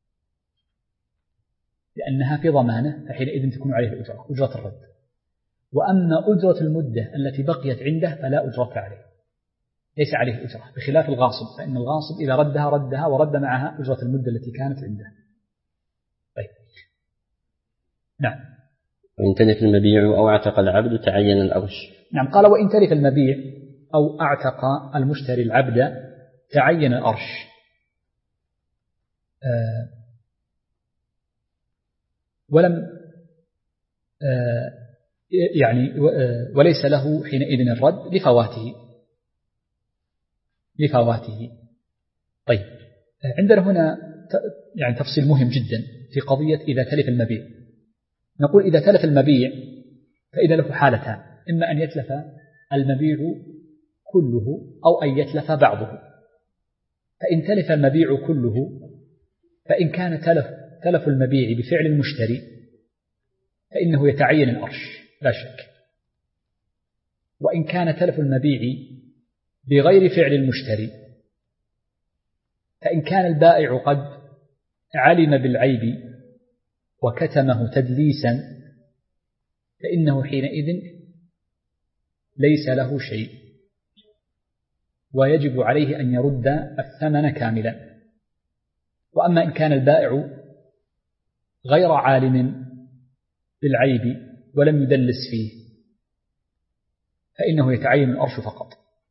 لأنها في ضمانه، فحينئذ تكون عليه أجرة الرد. وأما أجرة المدة التي بقيت عنده فلا أجرة عليه، ليس عليه أجرة، بخلاف الغاصب، فإن الغاصب إذا ردها ورد معها أجرة المدة التي كانت عنده. طيب نعم. وإن تلف المبيع أو اعتق العبد تعين الأرش. نعم، قال وإن تلف المبيع أو اعتق المشتري العبد تعين الأرش. ولم يعني وليس له حينئذ الرد لفواته. طيب عندنا هنا يعني تفصيل مهم جدا في قضية إذا تلف المبيع. نقول إذا تلف المبيع فإذا له حالتان، إما أن يتلف المبيع كله أو أن يتلف بعضه. فإن تلف المبيع كله فإن كان تلف المبيع بفعل المشتري فإنه يتعين الأرش لا شك. وإن كان تلف المبيع بغير فعل المشتري، فإن كان البائع قد علم بالعيب وكتمه تدليسا فإنه حينئذ ليس له شيء، ويجب عليه أن يرد الثمن كاملا. وأما إن كان البائع غير عالم بالعيب ولم يدلس فيه فإنه يتعين الأرش فقط.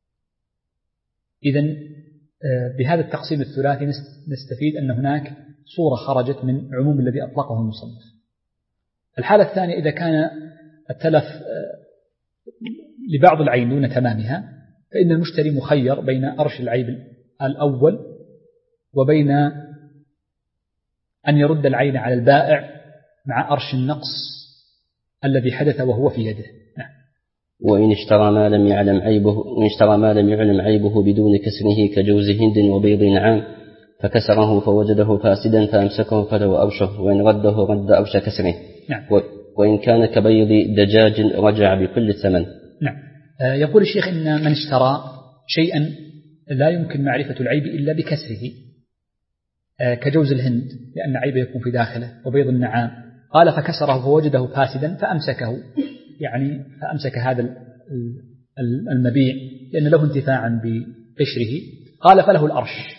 إذن بهذا التقسيم الثلاثي نستفيد أن هناك صورة خرجت من عموم الذي أطلقه المصنف. الحالة الثانية إذا كان التلف لبعض العين دون تمامها فإن المشتري مخير بين أرش العيب الأول وبين أن يرد العين على البائع مع أرش النقص الذي حدث وهو في يده. نعم. وإن اشترى ما لم يعلم عيبه بدون كسره كجوز هند وبيض نعام فكسره فوجده فاسدا فأمسكه فله أرشه، وإن رده رد أرش كسره. نعم. وإن كان كبيض دجاج رجع بكل الثمن. نعم. يقول الشيخ إن من اشترى شيئا لا يمكن معرفة العيب إلا بكسره كجوز الهند لأن عيبه يكون في داخله وبيض النعام، قال فكسره فوجده فاسدا فأمسكه، يعني فأمسك هذا المبيع لأن له انتفاعا بقشره، قال فله الأرش،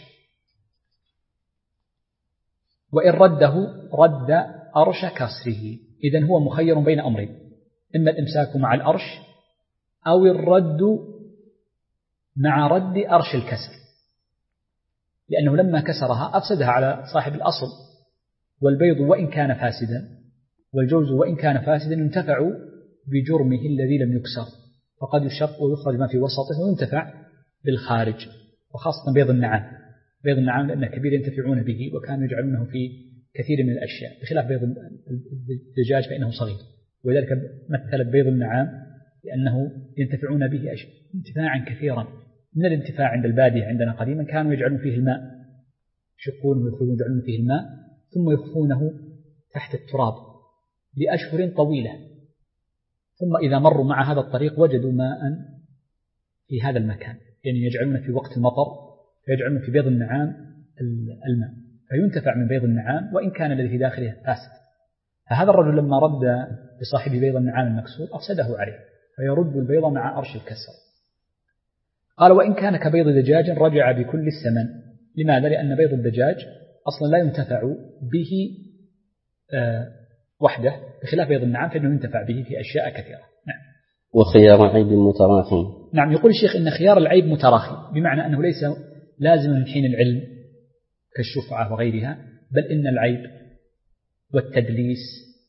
وإن رده رد أرش كسره. إذن هو مخير بين أمرين، إما الإمساك مع الأرش أو الرد مع رد أرش الكسر، لأنه لما كسرها أفسدها على صاحب الأصل، والبيض وإن كان فاسدا والجوز وإن كان فاسدا ينتفع بجرمه الذي لم يكسر، فقد يشق ويخرج ما في وسطه وينتفع بالخارج، وخاصة بيض النعام. بيض النعام لأنه كبير ينتفعون به وكانوا يجعلونه في كثير من الأشياء، بخلاف بيض الدجاج فإنه صغير، ولذلك مثل بيض النعام لأنه ينتفعون به انتفاعا كثيرا. من الانتفاع عند البادية عندنا قديما كانوا يجعلون فيه الماء، يشقونه ويخرجون يجعلون فيه الماء ثم يخفونه تحت التراب لأشهر طويلة، ثم إذا مروا مع هذا الطريق وجدوا ماء في هذا المكان، يعني يجعلون في وقت المطر فيجعلون في بيض النعام الماء فينتفع من بيض النعام وإن كان الذي في داخله فاسد. فهذا الرجل لما رد بصاحب بيض النعام المكسور أفسده عليه، فيرد البيض مع أرش الكسر. قال وإن كان كبيض دجاج رجع بكل الثمن. لماذا؟ لأن بيض الدجاج أصلا لا ينتفع به وحده، بخلاف بيض النعام فإنه ينتفع به في أشياء كثيرة. نعم. وخيار عيب متراخي. نعم. يقول الشيخ إن خيار العيب متراخي، بمعنى أنه ليس لازم من حين العلم كالشفعة وغيرها، بل إن العيب والتدليس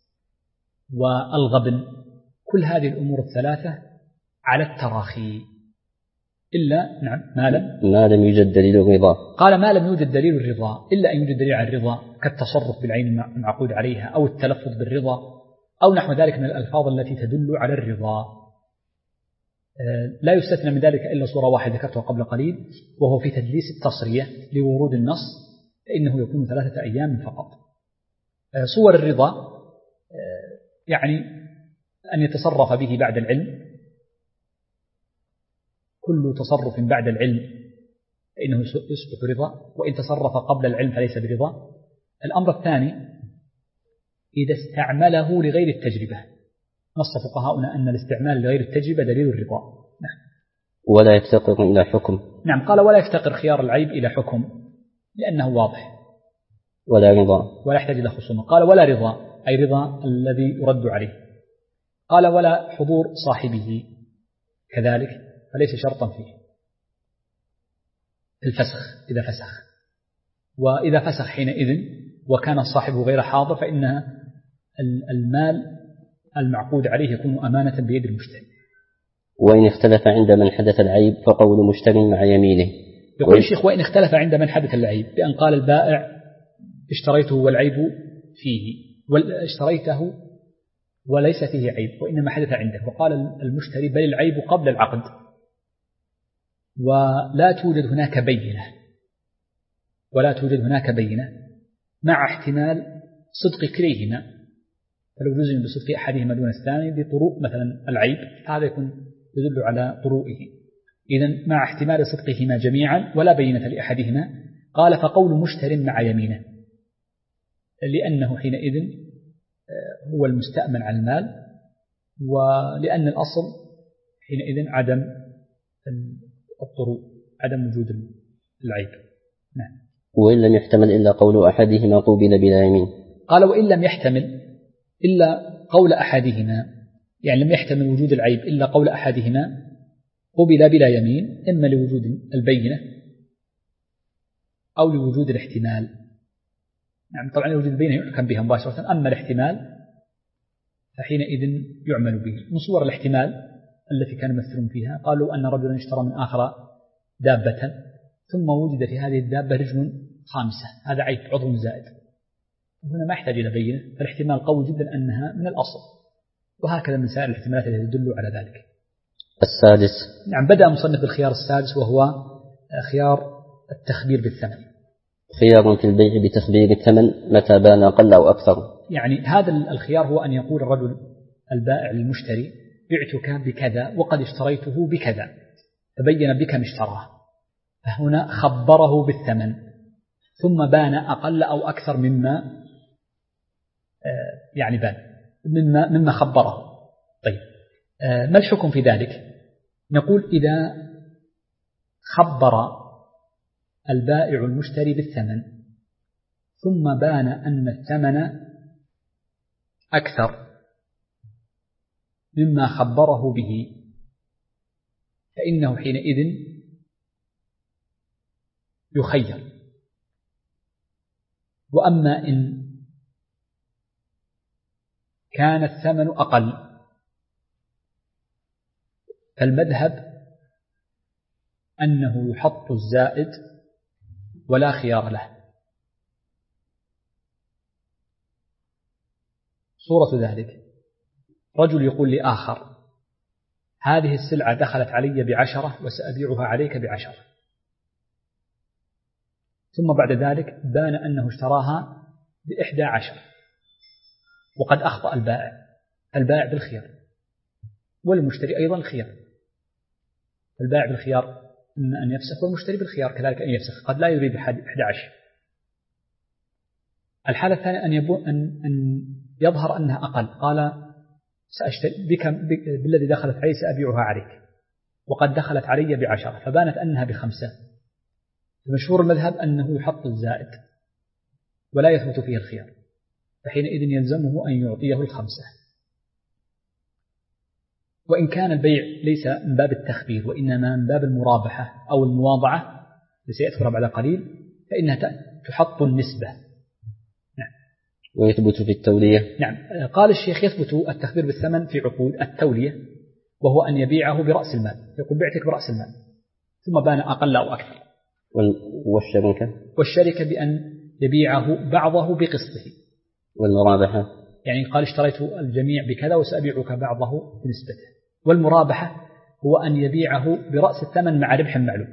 والغبن كل هذه الأمور الثلاثة على التراخي إلا نعم ما لم يوجد دليل الرضا. قال ما لم يوجد دليل الرضا إلا أن يوجد دليل على الرضا كالتصرف بالعين المعقود عليها أو التلفظ بالرضا أو نحو ذلك من الألفاظ التي تدل على الرضا. لا يستثنى من ذلك إلا صورة واحدة ذكرتها قبل قليل، وهو في تدليس التصرية لورود النص، فإنه يكون 3 أيام فقط. صور الرضا يعني أن يتصرف به بعد العلم، كل تصرف بعد العلم فإنه يصبح رضا، وإن تصرف قبل العلم فليس برضا. الأمر الثاني إذا استعمله لغير التجربة، نص فقهاؤنا أن الاستعمال لغير التجربة دليل الرضا. نعم. ولا يفتقر إلى حكم. نعم. قال ولا يفتقر خيار العيب إلى حكم لأنه واضح. ولا رضا. ولا يحتاج إلى خصومة. قال ولا رضا أي رضا الذي يرد عليه. قال ولا حضور صاحبه كذلك فليس شرطا فيه الفسخ إذا فسخ، وإذا فسخ حينئذ وكان صاحبه غير حاضر فإن المال المعقود عليه يكون أمانة بيد المشتري. وإن اختلف عند من حدث العيب فقول مشتري مع يمينه. يقول الشيخ وإن اختلف عند من حدث العيب بأن قال البائع اشتريته والعيب فيه، اشتريته وليس فيه عيب وإنما حدث عنده، وقال المشتري بل العيب قبل العقد ولا توجد هناك بينة مع احتمال صدق كليهما، فلو جزم بصدق أحدهما دون الثاني بطروء مثلا العيب هذا يكون يدل على طروئه، إذن مع احتمال صدقهما جميعا ولا بينة لأحدهما. قال فقول مشتر مع يمينه، لأنه حينئذ هو المستأمن على المال، ولأن الأصل حينئذ عدم الطروء، عدم وجود العيب. نعم. وإن لم يحتمل إلا قول أحدهما قوبل بلا يمين. قال وإن لم يحتمل إلا قول أحدهما، يعني لم يحتمل وجود العيب إلا قول أحدهما قوبل بلا يمين، إما لوجود البينة أو لوجود الاحتمال. نعم. طبعا وجود البينة يحكم بها مباشرة، أما الاحتمال فحينئذ يعمل به. من صور الاحتمال التي كانوا يمثلون فيها قالوا أن رجلا اشترى من آخر دابة ثم وجد في هذه الدابة رجل خامسة، هذا عيب عضو زائد، هنا ما يحتاج إلى بينة، فالاحتمال قوي جدا أنها من الأصل، وهكذا من سائر الاحتمالات التي تدل على ذلك. السادس. نعم، بدأ المصنف بالخيار السادس وهو خيار التخبير بالثمن. خيار في البيع بتخبير الثمن متى بان أقل أو أكثر. يعني هذا الخيار هو أن يقول الرجل البائع للمشتري بعتك بكذا وقد اشتريته بكذا، فبين بكم اشتراه، فهنا خبره بالثمن ثم بان أقل أو أكثر مما يعني بان مما خبره. طيب، ما الحكم في ذلك؟ نقول إذا خبر البائع المشتري بالثمن ثم بان أن الثمن أكثر مما خبره به، فإنه حينئذ يخير. وأما إن كان الثمن أقل فالمذهب أنه يحط الزائد ولا خيار له. صورة ذلك رجل يقول لآخر هذه السلعة دخلت علي ب10 وسأبيعها عليك ب10، ثم بعد ذلك بان أنه اشتراها ب11 وقد أخطأ البائع بالخيار، والمشتري أيضا الخيار. البائع بالخيار إما أن يفسخ، والمشتري بالخيار كذلك أن يفسخ، قد لا يريد 11. الحالة الثانية أن يظهر أنها أقل، قال سأشتري بالذي دخلت علي سأبيعها عليك، وقد دخلت علي ب10 فبانت أنها ب5. مشهور المذهب أنه يحط الزائد ولا يثبت فيه الخيار، فحينئذ يلزمه أن يعطيه 5. وإن كان البيع ليس من باب التخبير وإنما من باب المرابحة أو المواضعة سيذكر بعد قليل، فإنها تحط النسبة. نعم. ويثبت في التولية. نعم، قال الشيخ يثبت التخبير بالثمن في عقود التولية، وهو أن يبيعه برأس المال، يقول بعتك برأس المال ثم بان أقل أو أكثر. والشركة بأن يبيعه بعضه بقسطه. والمرابحة يعني قال اشتريت الجميع بكذا وسأبيعك بعضه بنسبته. والمرابحة هو أن يبيعه برأس الثمن مع ربح معلوم.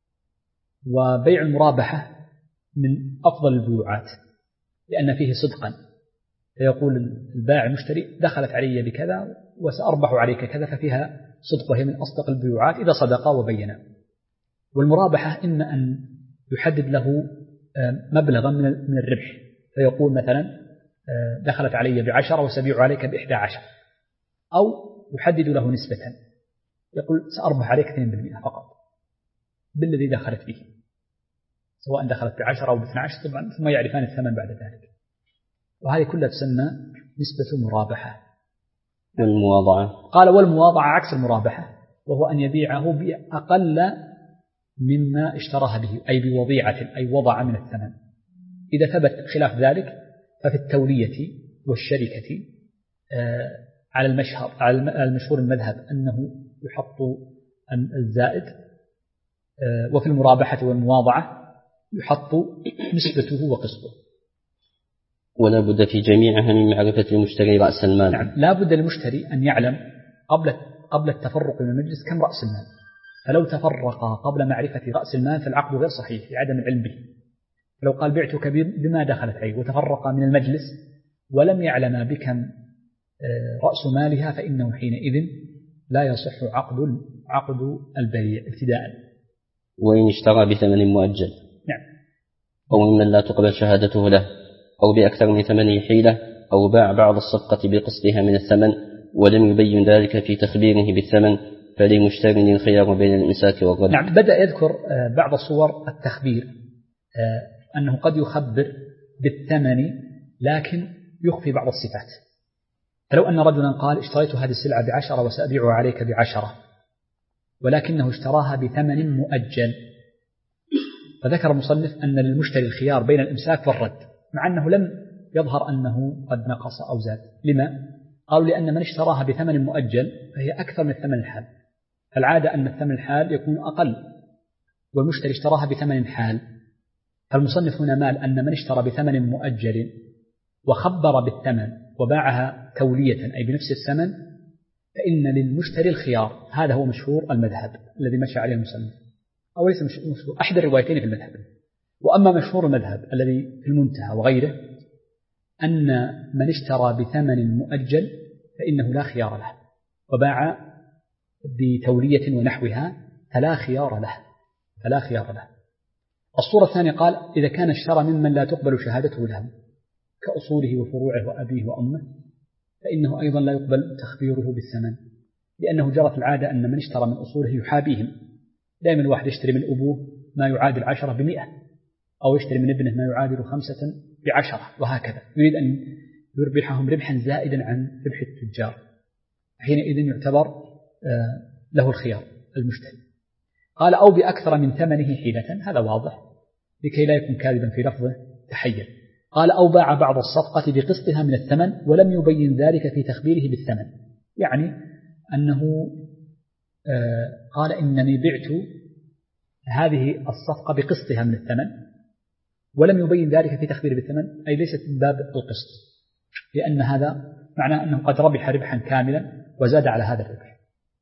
وبيع المرابحة من أفضل البيوعات لأن فيه صدقا، فيقول البائع المشتري دخلت علي بكذا وسأربح عليك كذا، ففيها صدق وهي من أصدق البيوعات إذا صدقا وبينا. والمرابحة إما أن يحدد له مبلغا من الربح، فيقول مثلا دخلت علي ب10 وسأبيع عليك ب11، أو يحدد له نسبة، يقول سأربح عليك 2% فقط بالذي دخلت به، سواء دخلت ب10 أو ب12 طبعا، ثم يعرفان الثمن بعد ذلك. وهذه كلها تسمى نسبة المرابحة. والمواضعة قال والمواضعة عكس المرابحة، وهو أن يبيعه بأقل مما اشتراها به، أي بوضيعة، أي وضع من الثمن. إذا ثبت خلاف ذلك ففي التولية والشركة على المشهور المذهب أنه يحط الزائد، وفي المرابحة والمواضعة يحط نسبته وقسطه. ولا بد في جميعها من معرفة المشتري رأس المال. نعم، لا بد للمشتري أن يعلم قبل التفرق من المجلس كم رأس المال، فلو تفرق قبل معرفة رأس المال فالعقد غير صحيح لعدم العلم به. فلو قال بعتك بما دخلت عليه وتفرق من المجلس ولم يعلم بكم رأس مالها، فإنه حينئذ لا يصح عقد البيع ابتداء. وإن اشترى بثمن مؤجل، نعم، أو ممن لا تقبل شهادته له، أو بأكثر من ثمنه حيلة، أو باع بعض الصفقة بقسطها من الثمن ولم يبين ذلك في تخبيره بالثمن، فلمشتري الخيار بين الإمساك والرد. نعم، بدأ يذكر بعض صور التخبير، أنه قد يخبر بالثمن لكن يخفي بعض الصفات. فلو أن رجلا قال اشتريت هذه السلعة ب10 وسأبيعها عليك ب10، ولكنه اشتراها بثمن مؤجل، فذكر المصنف أن للمشتري الخيار بين الإمساك والرد، مع أنه لم يظهر أنه قد نقص أو زاد. لما؟ قالوا لأن من اشتراها بثمن مؤجل فهي أكثر من الثمن الحال، فالعادة أن الثمن الحال يكون أقل، والمشتري اشتراها بثمن حال. فالمصنف هنا مال أن من اشترى بثمن مؤجل وخبر بالثمن وباعها تولية أي بنفس الثمن فإن للمشتري الخيار. هذا هو مشهور المذهب الذي مشى عليه المصنف، أو ليس مشهور، أحد الروايتين في المذهب. وأما مشهور المذهب الذي في المنتهى وغيره أن من اشترى بثمن مؤجل فإنه لا خيار له، وباع بتولية ونحوها فلا خيار له. الصورة الثانية قال إذا كان اشترى ممن لا تقبل شهادته له كأصوله وفروعه وأبيه وأمه فإنه أيضا لا يقبل تخبيره بالثمن، لأنه جرت العادة أن من اشترى من أصوله يحابيهم. دائما الواحد يشتري من أبوه ما يعادل 10 ب100، أو يشتري من ابنه ما يعادل 5 ب10، وهكذا يريد أن يربحهم ربحا زائدا عن ربح التجار. حينئذ يعتبر له الخيار المشتري. قال أو بأكثر من ثمنه حيلة، هذا واضح لكي لا يكون كاذبا في لفظه تحيل. قال أو باع بعض الصفقة بقسطها من الثمن ولم يبين ذلك في تخبيره بالثمن، يعني أنه قال إنني بعت هذه الصفقة بقسطها من الثمن ولم يبين ذلك في تخبيره بالثمن، أي ليست من باب القسط، لأن هذا معناه أنه قد ربح ربحا كاملا وزاد على هذا الربح.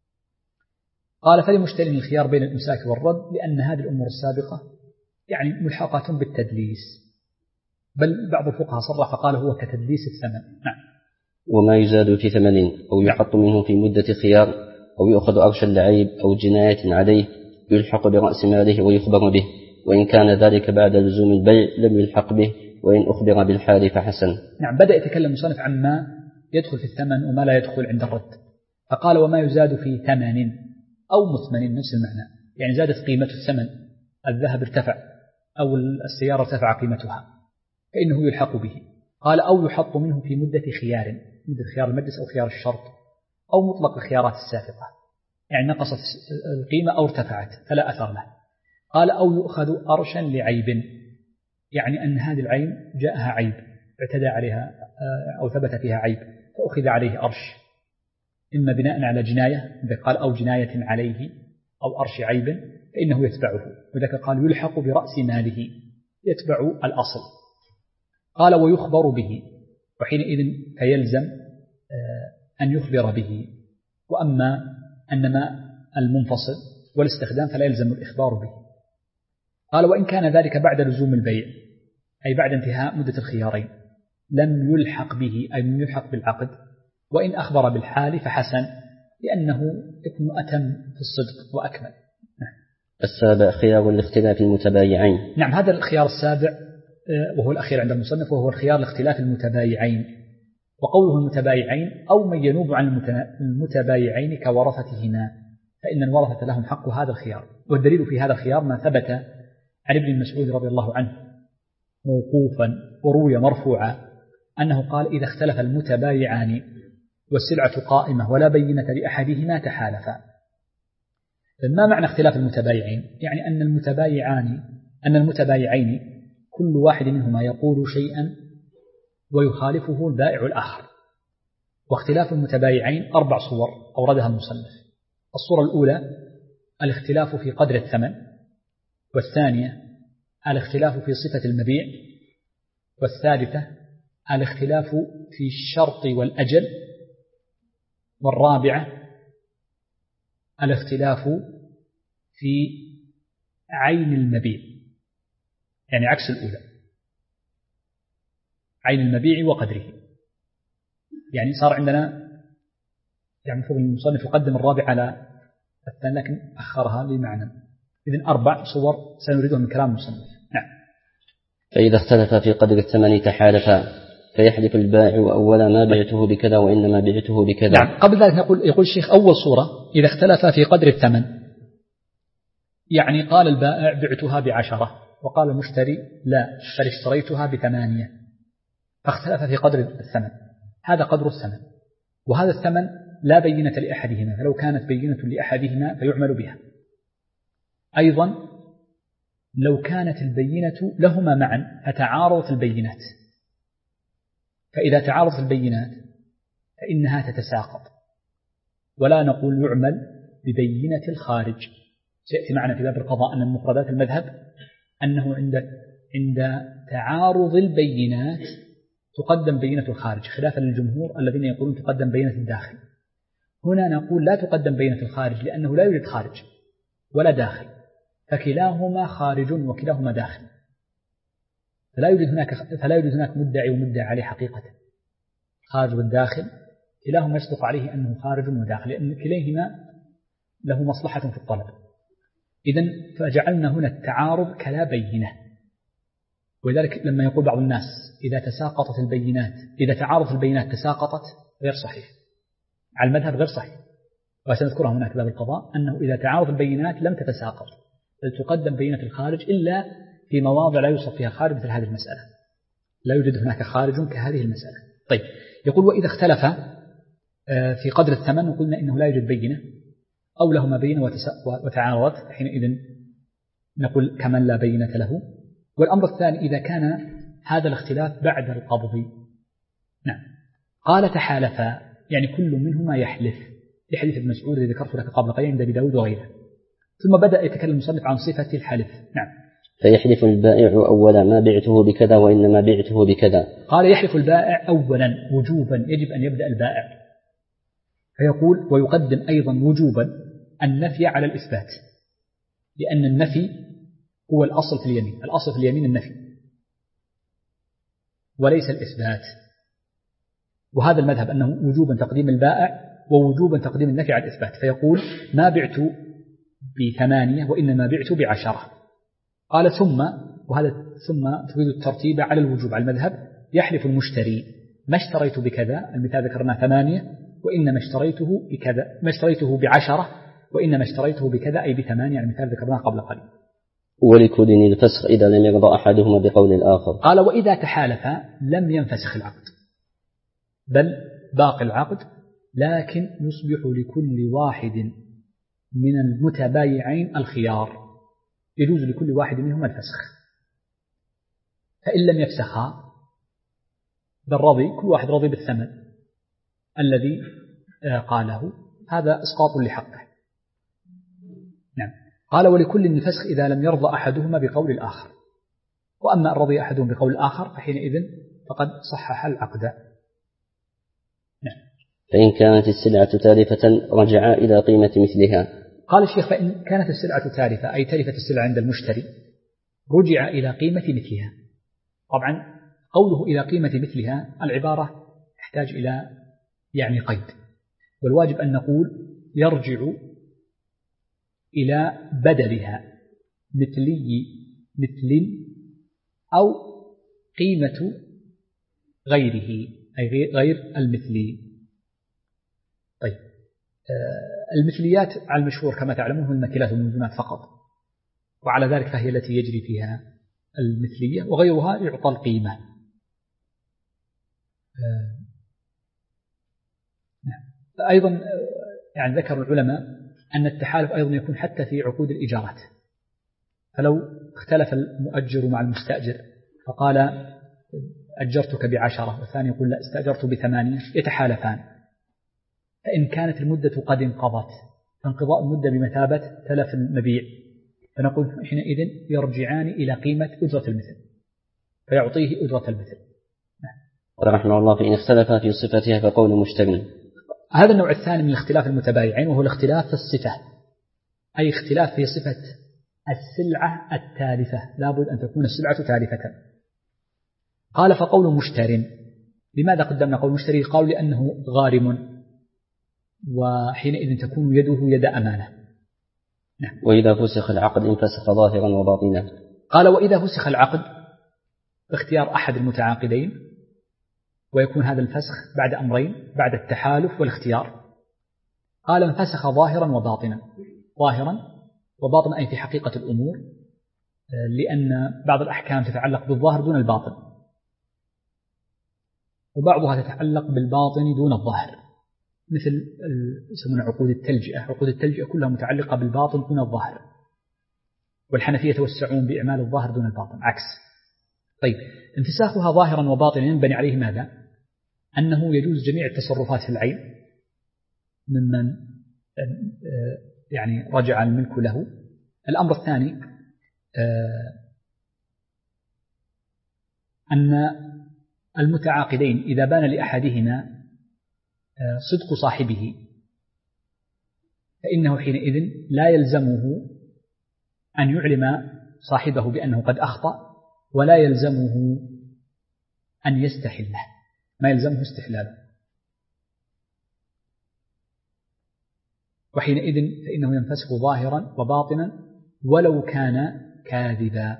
قال فلمشتري الخيار بين الإمساك والرد، لأن هذه الأمور السابقة يعني ملحقة بالتدليس، بل بعض الفقهاء صرح فقال هو كتدليس الثمن. نعم. وما يزاد في ثمن أو يحط منه في مدة خيار أو يؤخذ أرشا لعيب أو جناية عليه يلحق برأس ماله ويخبر به، وإن كان ذلك بعد لزوم البيع لم يلحق به، وإن أخبر بالحال فحسن. نعم. بدأ يتكلم المصنف عما يدخل في الثمن وما لا يدخل عند الرد، فقال وما يزاد في ثمن أو مثمن، نفس المعنى، يعني زادت قيمة الثمن، الذهب ارتفع أو السيارة ارتفع قيمتها فإنه يلحق به. قال أو يحط منه في مدة خيار، مدة خيار المجلس أو خيار الشرط أو مطلق الخيارات السابقة، يعني نقصت القيمة أو ارتفعت فلا أثر له. قال أو يؤخذ أرشا لعيب، يعني أن هذه العين جاءها عيب اعتدى عليها أو ثبت فيها عيب فأخذ عليه أرش، إما بناء على جناية قال أو جناية عليه أو أرش عيب فإنه يتبعه، وذلك قال يلحق برأس ماله يتبع الأصل. قال ويخبر به، وحينئذ فيلزم أن يخبر به، وأما أنما المنفصل والاستخدام فلا يلزم الإخبار به. قال وإن كان ذلك بعد لزوم البيع أي بعد انتهاء مدة الخيارين لم يلحق به أي لم يلحق بالعقد، وإن أخبر بالحال فحسن، لأنه يكون أتم في الصدق وأكمل. السابع خيار الاختلاف المتبايعين. نعم. هذا الخيار السابع وهو الأخير عند المصنف، وهو الخيار لاختلاف المتبايعين. وقوله المتبايعين أو من ينوب عن المتبايعين كورثتهما، فإن الورثة لهم حق هذا الخيار. والدليل في هذا الخيار ما ثبت عن ابن مسعود رضي الله عنه موقوفا وروي مرفوعا أنه قال إذا اختلف المتبايعان والسلعة قائمة ولا بينة لأحدهما تحالفا. ما معنى اختلاف المتبايعين؟ يعني أن المتبايعين كل واحد منهما يقول شيئا ويخالفه البائع الآخر. واختلاف المتبايعين 4 صور أوردها المصنف. الصورة الأولى الاختلاف في قدر الثمن، والثانية الاختلاف في صفة المبيع، والثالثة الاختلاف في الشرط والأجل، والرابعة الاختلاف في عين المبيع، يعني عكس الأولى، عين المبيع وقدره. يعني صار عندنا يعني المفروض المصنف يقدم الرابع على الثاني لكن أخرها لمعنى. إذن 4 صور سنريدها من كلام المصنف. نعم. فإذا اختلف في قدر الثمن تحالفا فيحلف البائع أولا ما بعته بكذا وإنما بعته بكذا. نعم. قبل ذلك يقول الشيخ أول صورة إذا اختلف في قدر الثمن، يعني قال البائع بعتها ب10 وقال المشتري لا بل اشتريتها ب8، فاختلف في قدر الثمن. هذا قدر الثمن، وهذا الثمن لا بينة لأحدهما، فلو كانت بينة لأحدهما فيعمل بها. أيضا لو كانت البينة لهما معا فتعارضت البينات، فإذا تعارضت البينات فإنها تتساقط، ولا نقول يعمل ببينة الخارج. سيأتي معنا في باب القضاء أن من مفردات المذهب أنه عند تعارض البينات تقدم بينة الخارج، خلافا للجمهور الذين يقولون تقدم بينة الداخل. هنا نقول لا تقدم بينة الخارج، لأنه لا يوجد خارج ولا داخل، فكلاهما خارج وكلاهما داخل، فلا يوجد هناك مدعي ومدعي عليه حقيقة. خارج والداخل كلاهما يصدق عليه أنه خارج وداخل، لأن كليهما له مصلحة في الطلب. إذن فجعلنا هنا التعارض كلا بينة. ولذلك لما يقول بعض الناس إذا تعارضت البينات تساقطت، غير صحيح، على المذهب غير صحيح، وسنذكرها هناك باب القضاء أنه إذا تعارض البينات لم تتساقط، بل تقدم بينة الخارج إلا في مواضع لا يوصف فيها خارج، مثل هذه المسألة لا يوجد هناك خارج كهذه المسألة. طيب، يقول وإذا اختلف في قدر الثمن وقلنا إنه لا يوجد بينة أو لهما بينة وتعارضت، حينئذ نقول كمن لا بينة له. والأمر الثاني إذا كان هذا الاختلاف بعد القبض. نعم. قال تحالفا، يعني كل منهما يحلف، لحديث ابن مسعود الذي ذكرت لك قبل قليل عند أبي داود وغيره. ثم بدأ يتكلم المصنف عن صفة الحلف. نعم. فيحلف البائع أولا ما بعته بكذا وإنما بعته بكذا. قال يحلف البائع أولا وجوبا، يجب أن يبدأ البائع، فيقول ويقدم أيضا وجوبا النفي على الإثبات، لأن النفي هو الأصل في اليمين، الأصل في اليمين النفي وليس الإثبات. وهذا المذهب أنه وجوبا تقديم البائع ووجوبا تقديم النفي على الإثبات، فيقول ما بعت ب8 وإنما بعت ب10. قال ثم، وهذا ثم تريد الترتيب على الوجوب على المذهب، يحلف المشتري ما اشتريت بكذا، المثال ذكرنا 8 وإنما اشتريته بكذا، ما اشتريته ب10 وإنما اشتريته بكذا أي ب8، المثال ذكرناه قبل قليل. ولكل الفسخ إذا لم يرضى أحدهما بقول الآخر. قال وإذا تحالف لم ينفسخ العقد، بل باقي العقد، لكن يصبح لكل واحد من المتبايعين الخيار، يجوز لكل واحد منهما الفسخ. فإن لم يفسخها بل رضي، كل واحد رضي بالثمن الذي قاله، هذا إسقاط لحقه. نعم. قال ولكل الفسخ إذا لم يرضى أحدهما بقول الآخر، وأما أن رضي أحدهم بقول الآخر فحينئذ فقد صحح العقد. نعم. فإن كانت السلعة تالفة رجع إلى قيمة مثلها. قال الشيخ فإن كانت السلعة تالفة أي تلفت السلعة عند المشتري، رجع إلى قيمة مثلها. طبعا قوله إلى قيمة مثلها العبارة تحتاج إلى يعني قيد، والواجب أن نقول يرجع إلى بدلها، مثل أو قيمة غيره أي غير المثلي. طيب، المثليات على المشهور كما تعلمون الماكلات والمنزونات فقط، وعلى ذلك فهي التي يجري فيها المثلية، وغيرها يعطى القيمة. أيضا يعني ذكر العلماء أن التحالف أيضا يكون حتى في عقود الإجارات، فلو اختلف المؤجر مع المستأجر فقال أجرتك ب10 والثاني يقول لا استأجرت ب8، يتحالفان. فإن كانت المدة قد انقضت، فانقضاء المدة بمثابة تلف المبيع، فنقول حينئذ يرجعان إلى قيمة أجرة المثل فيعطيه أجرة المثل. قال رحمه الله فإن اختلف في صفتها فقول مشتري. هذا النوع الثاني من الاختلاف المتبايعين، وهو الاختلاف في الصفة، أي اختلاف في صفة السلعة التالفة، لابد أن تكون السلعة تالفة. قال فقول مشتر، لماذا قدمنا قول مشتري؟ قالوا لأنه غارم، وحينئذ تكون يده يد أمانة. نعم. وإذا فسخ العقد انفسخ ظاهرا وباطنا. قال وإذا فسخ العقد باختيار أحد المتعاقدين، ويكون هذا الفسخ بعد أمرين، بعد التحالف والاختيار. قال انفسخ ظاهرا وباطنا، ظاهرا وباطنا أي في حقيقة الأمور، لأن بعض الأحكام تتعلق بالظاهر دون الباطن، وبعضها تتعلق بالباطن دون الظاهر، مثل يسمونها عقود التلجئة. عقود التلجئة كلها متعلقة بالباطن دون الظاهر، والحنفية يتوسعون بإعمال الظاهر دون الباطن عكس. طيب، انفساخها ظاهرا وباطنا ينبني عليه ماذا؟ أنه يجوز جميع التصرفات في العين ممن يعني رجع الملك له. الأمر الثاني أن المتعاقدين إذا بان لأحدهما صدق صاحبه فإنه حينئذ لا يلزمه أن يعلم صاحبه بأنه قد أخطأ، ولا يلزمه أن يستحله، ما يلزمه استحلاله، وحينئذ فإنه ينفسخ ظاهرا وباطنا ولو كان كاذبا.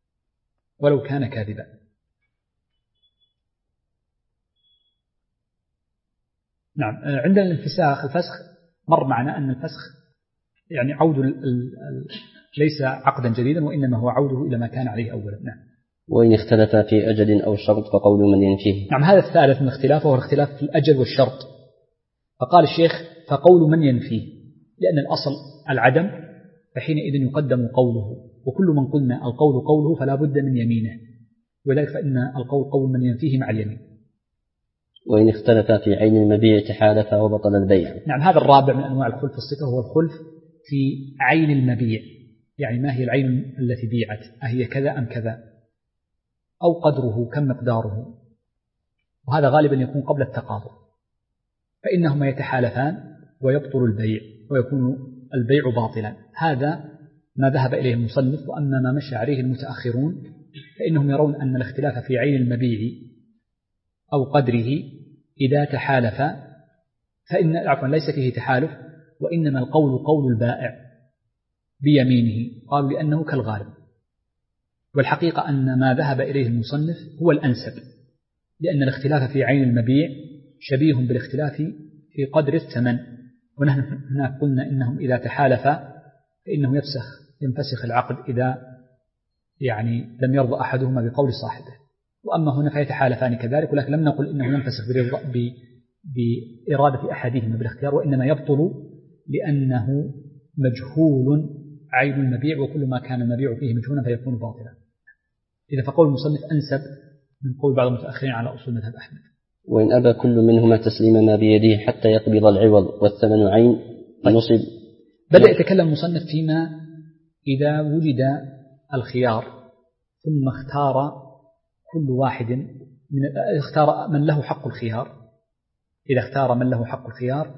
نعم. عندنا الفسخ مر معنا أن الفسخ يعني عود ليس عقدا جديدا، وإنما هو عوده إلى ما كان عليه أولا. نعم. وإن اختلف في أجل أو شرط فقول من ينفيه. نعم، هذا الثالث من اختلافه هو الاختلاف في الأجل والشرط. فقال الشيخ فقول من ينفيه، لأن الأصل العدم، فحينئذ يقدم قوله، وكل من قلنا القول قوله فلا بد من يمينه، وذلك فإن القول قول من ينفيه مع اليمين. وإن اختلف في عين المبيع تحالف وبطل البيع. نعم، هذا الرابع من أنواع الخلف الصفة، هو الخلف في عين المبيع، يعني ما هي العين التي بيعت، أهي كذا أم كذا، أو قدره كم مقداره، وهذا غالبا يكون قبل التقاضي، فإنهما يتحالفان ويبطل البيع ويكون البيع باطلا. هذا ما ذهب إليه المصنف. وأما ما مشى عليه المتأخرون فإنهم يرون أن الاختلاف في عين المبيع أو قدره إذا تحالف فإن ليس فيه تحالف، وإنما القول قول البائع بيمينه، قالوا لأنه كالغالب. والحقيقة أن ما ذهب إليه المصنف هو الأنسب، لأن الاختلاف في عين المبيع شبيه بالاختلاف في قدر الثمن، ونحن هنا قلنا إنهم إذا تحالفا فإنه ينفسخ العقد إذا يعني لم يرضى أحدهما بقول صاحبه. وأما هنا فيتحالفان كذلك، ولكن لم نقل إنه ينفسخ بإرادة أحدهما بالاختيار، وإنما يبطل لأنه مجهول عين المبيع، وكل ما كان المبيع فيه مجهولا فيكون باطلا. إذا فقول المصنف أنسب من قول بعض المتأخرين على أصول مذهب أحمد. وإن أبى كل منهما تسليم ما بيده حتى يقبض العوض والثمن عين نصب. بدأ يتكلم المصنف فيما إذا وجد الخيار ثم اختار كل واحد اختار من له حق الخيار، إذا اختار من له حق الخيار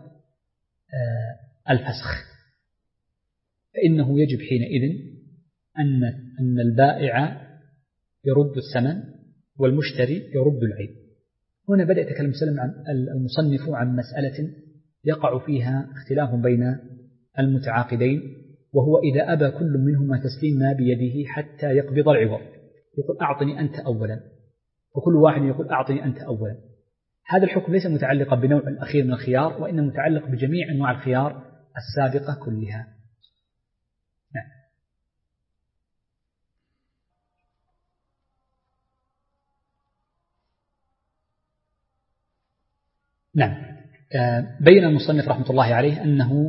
الفسخ، فإنه يجب حينئذ أن البائع يرد الثمن والمشتري يرد العين. هنا بدأ يتكلم المصنف عن مسألة يقع فيها اختلاف بين المتعاقدين، وهو إذا أبى كل منهما تسليم ما بيده حتى يقبض العوض، يقول أعطني أنت أولا، وكل واحد يقول أعطني أنت أولا. هذا الحكم ليس متعلقا بنوع أخير من الخيار، وإنما متعلق بجميع أنواع الخيار السابقة كلها. نعم. بين المصنف رحمة الله عليه أنه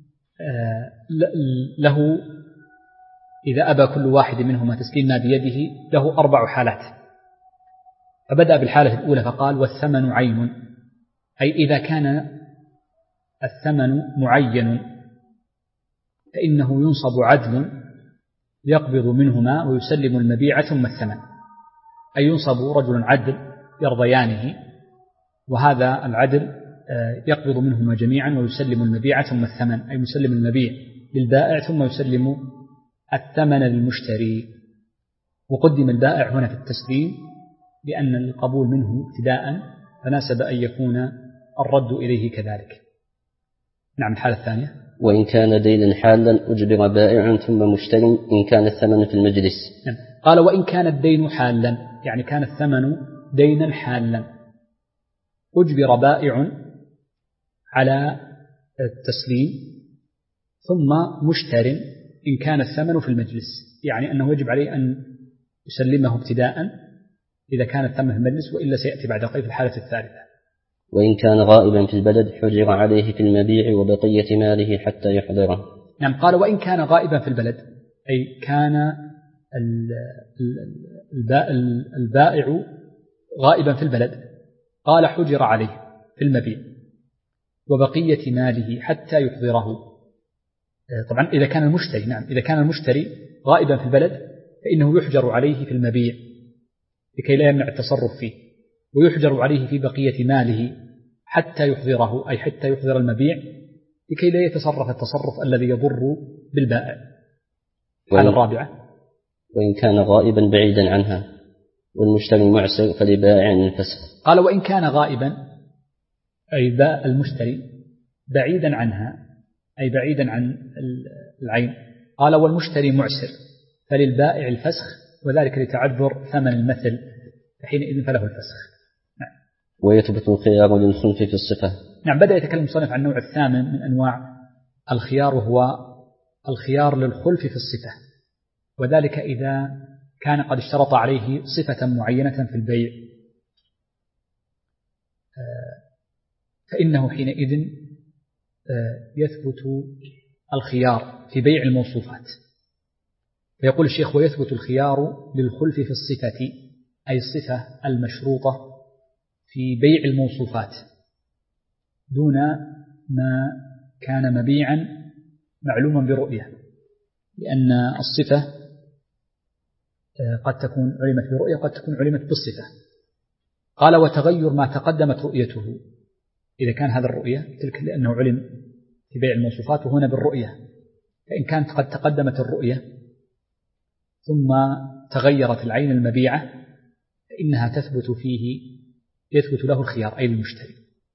له إذا أبى كل واحد منهما تسليم ما بيده له 4 حالات. فبدأ بالحالة الأولى فقال والثمن عين، أي إذا كان الثمن معين فإنه ينصب عدل يقبض منهما ويسلم المبيع ثم الثمن، أي ينصب رجل عدل يرضيانه، وهذا العدل يقبض منهما جميعا ويسلم المبيع ثم الثمن، أي يسلم المبيع للبائع ثم يسلم الثمن للمشتري. وقدم البائع هنا في التسليم لأن القبول منه ابتداء فناسب أن يكون الرد إليه كذلك. نعم. الحالة الثانية وإن كان دينا حالا أجبر بائع ثم مشتري إن كان الثمن في المجلس. نعم. قال وإن كان الدين حالا، يعني كان الثمن دينا حالا، أجبر بائع على التسليم ثم مشتر إن كان الثمن في المجلس، يعني أنه يجب عليه أن يسلمه ابتداء إذا كان الثمن في المجلس، وإلا سيأتي بعد قليل في الحالة الثالثة. وإن كان غائبا في البلد حجر عليه في المبيع وبقية ماله حتى يحضره. نعم. قال وإن كان غائبا في البلد، أي كان البائع غائبا في البلد، قال حجر عليه في المبيع وبقية ماله حتى يحضره. طبعا إذا كان المشتري، نعم، إذا كان المشتري غائبا في البلد فإنه يحجر عليه في المبيع لكي لا يمنع التصرف فيه. ويحجر عليه في بقية ماله حتى يحضره، أي حتى يحضر المبيع، لكي لا يتصرف التصرف الذي يضر بالبائع. الحالة الرابعة: وإن كان غائبا بعيدا عنها والمشتري معسر فلبائع الفسخ. قال: وإن كان غائبا، أي باء المشتري بعيدا عنها، أي بعيدا عن العين. قال: والمشتري معسر فللبائع الفسخ، وذلك لتعذر ثمن المثل، حينئذ فله الفسخ. نعم. ويثبت الخيار للخلف في الصفة. نعم. بدأ يتكلم المصنف عن النوع الثامن من أنواع الخيار، وهو الخيار للخلف في الصفة، وذلك إذا كان قد اشترط عليه صفة معينة في البيع، فإنه حينئذ يثبت الخيار في بيع الموصوفات. فيقول الشيخ: ويثبت الخيار للخلف في الصفة، أي الصفة المشروطة في بيع الموصوفات دون ما كان مبيعا معلوما برؤية، لأن الصفة قد تكون علمت برؤية، قد تكون علمت بالصفة. قال: وتغير ما تقدمت رؤيته، إذا كان هذا الرؤية تلك لأنه علم في بيع الموصوفات وهنا بالرؤية، فإن كانت قد تقدمت الرؤية ثم تغيرت العين المبيعة فإنها تثبت فيه، يثبت له الخيار، أي المشتري.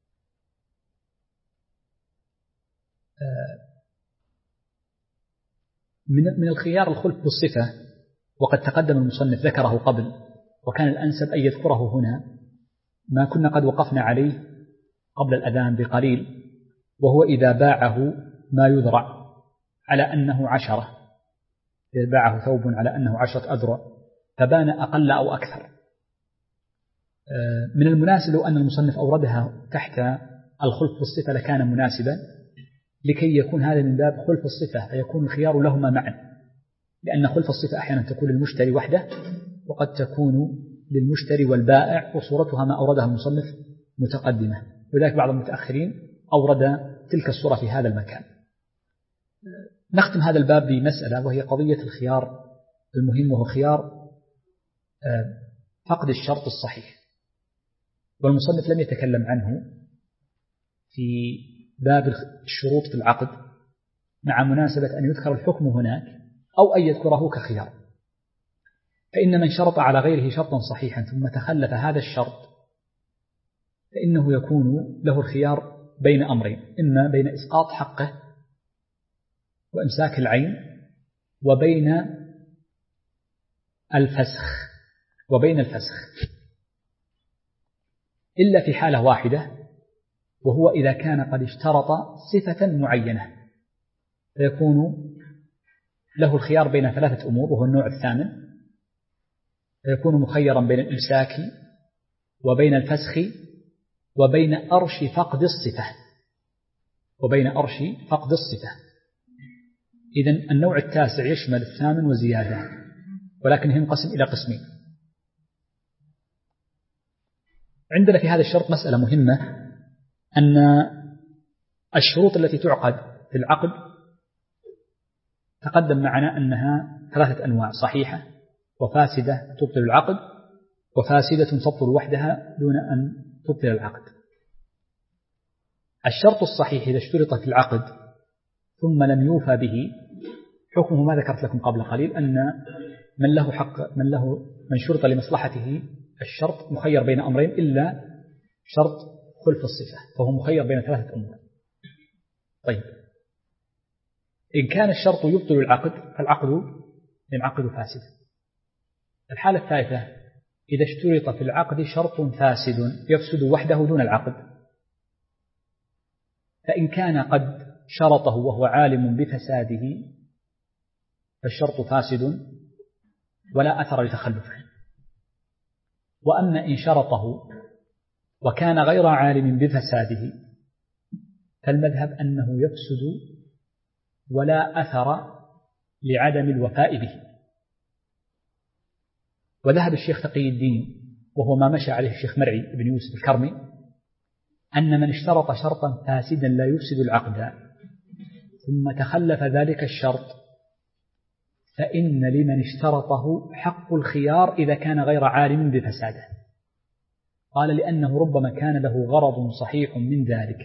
من الخيار الخلف بالصفة، وقد تقدم المصنف ذكره قبل، وكان الأنسب أن يذكره هنا، ما كنا قد وقفنا عليه قبل الأذان بقليل، وهو إذا باعه ما يذرع على أنه 10، إذا باعه ثوب على أنه 10 أذرع فبان أقل أو أكثر. من المناسب لو أن المصنف أوردها تحت الخلف بالصفة لكان مناسبا، لكي يكون هذا من باب خلف الصفة، فيكون الخيار لهما معا، لأن خلف الصفة أحيانا تكون للمشتري وحده، وقد تكون للمشتري والبائع، وصورتها ما أوردها المصنف متقدمة، ولذلك بعض المتأخرين أورد تلك الصورة في هذا المكان. نختم هذا الباب بمسألة، وهي قضية الخيار المهم، وهو خيار فقد الشرط الصحيح، والمصنف لم يتكلم عنه في باب الشروط في العقد، مع مناسبة أن يذكر الحكم هناك أو أن يذكره كخيار. فإن من شرط على غيره شرطا صحيحا ثم تخلف هذا الشرط فإنه يكون له الخيار بين أمرين: إما بين إسقاط حقه وإمساك العين، وبين الفسخ، إلا في حالة واحدة، وهو إذا كان قد اشترط صفة معينة، فيكون له الخيار بين 3 أمور، وهو النوع الثامن، فيكون مخيرا بين الإمساك وبين الفسخ وبين أرش فقد الصفة. إذن النوع التاسع يشمل الثامن وزيادة، ولكن ينقسم إلى قسمين. عندنا في هذا الشرط مسألة مهمة، أن الشروط التي تعقد في العقد تقدم معنا أنها 3 أنواع: صحيحة، وفاسدة تبطل العقد، وفاسدة تبطل وحدها دون أن تبطل العقد. الشرط الصحيح إذا اشترط في العقد ثم لم يوفى به، حكمه ما ذكرت لكم قبل قليل، أن من شرط لمصلحته الشرط مخير بين أمرين، إلا شرط خلف الصفة، فهو مخير بين 3 أمور. طيب، إن كان الشرط يبطل العقد فالعقد فاسد. الحالة الثالثة: إذا اشترط في العقد شرط فاسد يفسد وحده دون العقد، فإن كان قد شرطه وهو عالم بفساده فالشرط فاسد ولا أثر لتخلفه. وأما إن شرطه وكان غير عالم بفساده فالمذهب أنه يفسد ولا أثر لعدم الوفاء به. وذهب الشيخ تقي الدين، وهو ما مشى عليه الشيخ مرعي بن يوسف الكرمي، أن من اشترط شرطا فاسدا لا يفسد العقد ثم تخلف ذلك الشرط فإن لمن اشترطه حق الخيار إذا كان غير عالم بفساده. قال لأنه ربما كان له غرض صحيح من ذلك،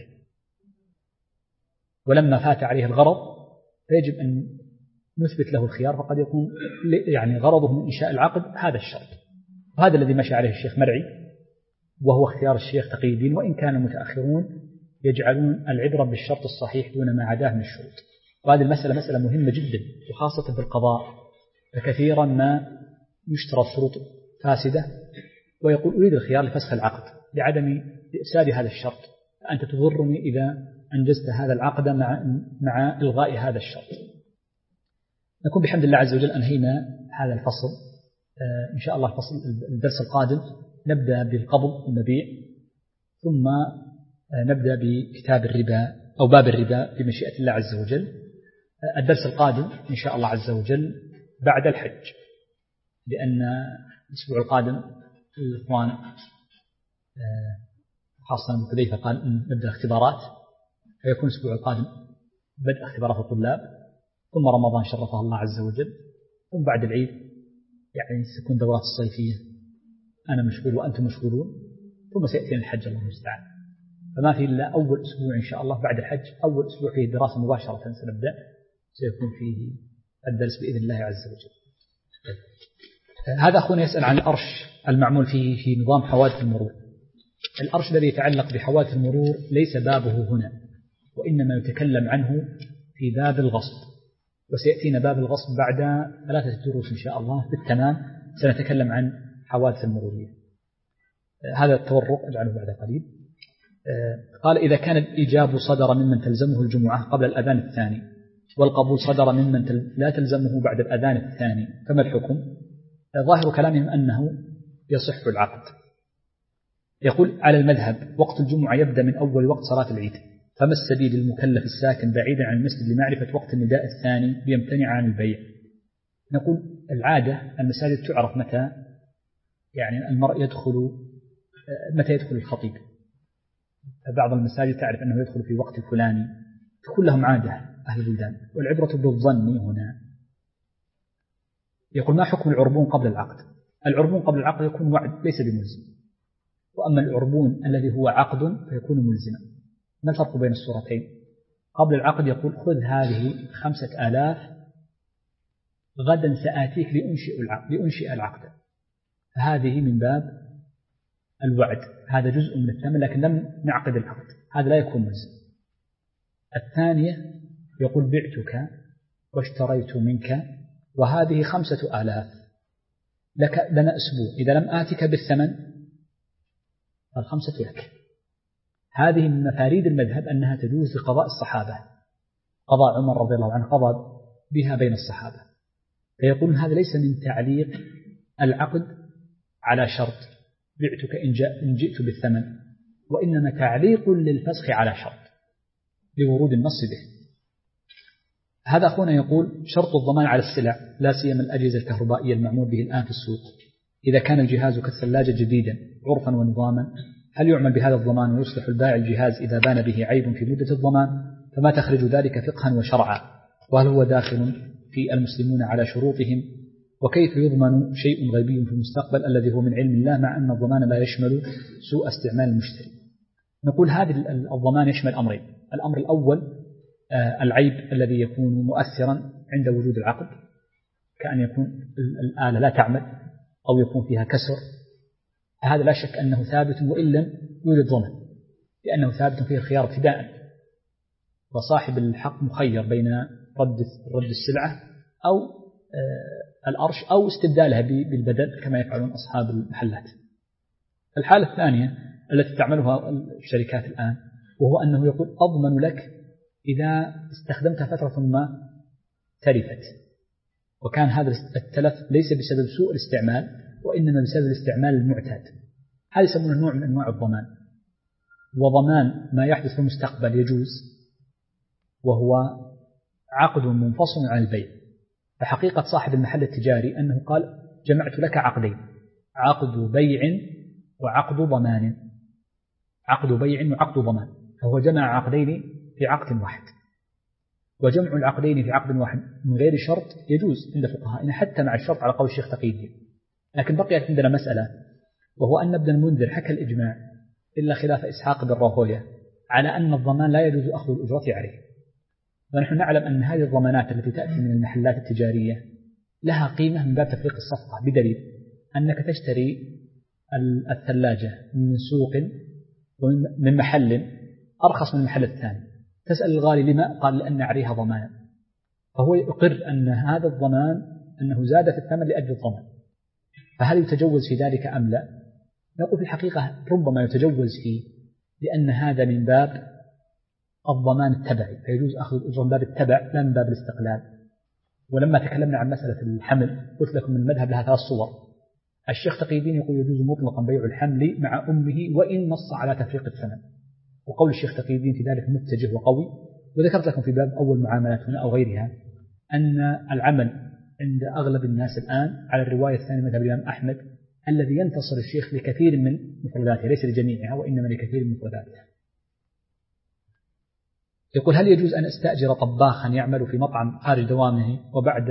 ولما فات عليه الغرض فيجب أن نثبت له الخيار، فقد يكون يعني غرضه من إنشاء العقد هذا الشرط. وهذا الذي مشى عليه الشيخ مرعي، وهو اختيار الشيخ تقي الدين، وإن كان المتأخرون يجعلون العبرة بالشرط الصحيح دون ما عداه من الشروط. وهذه المسألة مسألة مهمة جدا، وخاصة في القضاء، فكثيرا ما يشترط شروط فاسدة ويقول أريد الخيار لفسخ العقد لعدم إفساد هذا الشرط، فأنت تضرني إذا أنجزت هذا العقد مع إلغاء هذا الشرط. نكون بحمد الله عز وجل أنهينا هذا الفصل. إن شاء الله الدرس القادم نبدأ بالقبض والمبيع، ثم نبدأ بكتاب الربا أو باب الربا بمشيئة الله عز وجل. الدرس القادم إن شاء الله عز وجل بعد الحج، لأن الأسبوع القادم الإخوان خاصة من حذيفة قال نبدأ اختبارات، فيكون الأسبوع القادم بدء اختبارات الطلاب، ثم رمضان شرفه الله عز وجل، ثم بعد العيد يعني ستكون دورات الصيفية، أنا مشغول وأنتم مشغولون، ثم سيأتينا الحج الله المستعان. فما في إلا أول أسبوع إن شاء الله بعد الحج، أول أسبوع فيه الدراسة مباشرة سنبدأ، سيكون فيه الدرس بإذن الله عز وجل. هذا أخونا يسأل عن الأرش المعمول فيه في نظام حوادث المرور. الأرش الذي يتعلق بحوادث المرور ليس بابه هنا، وإنما يتكلم عنه في باب الغصب، وسيأتينا باب الغصب بعد 3 دروس إن شاء الله بالتمام سنتكلم عن حوادث المرورية. هذا التورق اجعله بعد قليل. قال إذا كان الإيجاب صدر ممن تلزمه الجمعة قبل الأذان الثاني، والقبول صدر ممن لا تلزمه بعد الأذان الثاني، فما الحكم؟ ظاهر كلامهم أنه يصح العقد. يقول على المذهب وقت الجمعة يبدأ من أول وقت صلاة العيد، فما السبيل للمكلف الساكن بعيدا عن المسجد لمعرفة وقت النداء الثاني ليمتنع عن البيع؟ نقول العادة المساجد تعرف متى يعني المرء متى يدخل الخطيب. بعض المساجد تعرف أنه يدخل في وقت الفلاني، تكون لهم عادة أهل البلدان، والعبرة بالظن هنا. يقول ما حكم العربون قبل العقد؟ العربون قبل العقد يكون وعد ليس بملزم، وأما العربون الذي هو عقد فيكون ملزما. ما الفرق بين الصورتين؟ قبل العقد يقول خذ هذه 5000 غدا سآتيك لأنشئ العقد، فهذه من باب الوعد، هذا جزء من الثمن لكن لم نعقد العقد، هذا لا يكون ملزم. الثانية يقول بعتك واشتريت منك وهذه 5000 لنا أسبوع، إذا لم آتك بالثمن فال5 لك. هذه من مفاريد المذهب أنها تجوز لقضاء الصحابة، قضاء عمر رضي الله عنه قضى بها بين الصحابة، فيقول هذا ليس من تعليق العقد على شرط بعتك إن جئت بالثمن، وإنما تعليق للفسخ على شرط لورود النص به. هذا أخونا يقول شرط الضمان على السلع لا سيما الأجهزة الكهربائية المعمول به الآن في السوق، إذا كان الجهاز كالثلاجة جديدا عرفا ونظاما هل يعمل بهذا الضمان ويصلح البائع الجهاز إذا بان به عيب في مدة الضمان؟ فما تخرج ذلك فقها وشرعا؟ وهل هو داخل في المسلمون على شروطهم؟ وكيف يضمن شيء غيبي في المستقبل الذي هو من علم الله مع أن الضمان لا يشمل سوء استعمال المشتري؟ نقول هذا الضمان يشمل أمرين. الأمر الأول العيب الذي يكون مؤثرا عند وجود العقد، كأن يكون الآلة لا تعمل أو يكون فيها كسر، هذا لا شك أنه ثابت وإن لم يوجد ضمان، لأنه ثابت فيه الخيار ابتداء، وصاحب الحق مخير بين رد السلعة أو الأرش أو استبدالها بالبدل كما يفعلون أصحاب المحلات. الحالة الثانية التي تعملها الشركات الآن وهو أنه يقول أضمن لك إذا استخدمتها فترة ثم تلفت، وكان هذا التلف ليس بسبب سوء الاستعمال وإنما بسبب الاستعمال المعتاد. هذا يسمونه نوع من أنواع الضمان، وضمان ما يحدث في المستقبل يجوز، وهو عقد منفصل عن البيع. فحقيقة صاحب المحل التجاري أنه قال جمعت لك عقدين، عقد بيع وعقد ضمان، عقد بيع وعقد ضمان، فهو جمع عقدين في عقد واحد. وجمع العقدين في عقد واحد من غير شرط يجوز عند فقهائنا حتى مع الشرط على قول الشيخ تقي الدين. لكن بقيت عندنا مسألة وهو أن ابن المنذر حكى الإجماع إلا خلاف إسحاق بن راهويه على أن الضمان لا يجوز أخذ الأجرة عليه. ونحن نعلم أن هذه الضمانات التي تأتي من المحلات التجارية لها قيمة من باب تفريق الصفقة، بدليل أنك تشتري الثلاجة من سوق ومن محل أرخص من المحل الثاني، تسأل الغالي لما؟ قال لأن عليها ضمان، فهو يقر أن هذا الضمان أنه زاد في الثمن لأجل الضمان، فهل يتجوز في ذلك أم لا؟ نقول في الحقيقة ربما يتجوز فيه، لأن هذا من باب الضمان التبعي، فيجوز أخذ الأجرة من باب التبع لا من باب الاستقلال. ولما تكلمنا عن مسألة الحمل قلت لكم من المذهب لها 3 صور. الشيخ تقي الدين يقول يجوز مطلقا بيع الحمل مع أمه وإن نص على تفريق الثمن، وقول الشيخ تقي الدين في ذلك متجه وقوي. وذكرت لكم في باب أول معاملات هنا أو غيرها أن العمل عند أغلب الناس الآن على الرواية الثانية مذهب الإمام أحمد الذي ينتصر الشيخ لكثير من مفرداتها، ليس لجميعها وإنما لكثير من مفرداتها. يقول هل يجوز أن أستأجر طباخا يعمل في مطعم خارج دوامه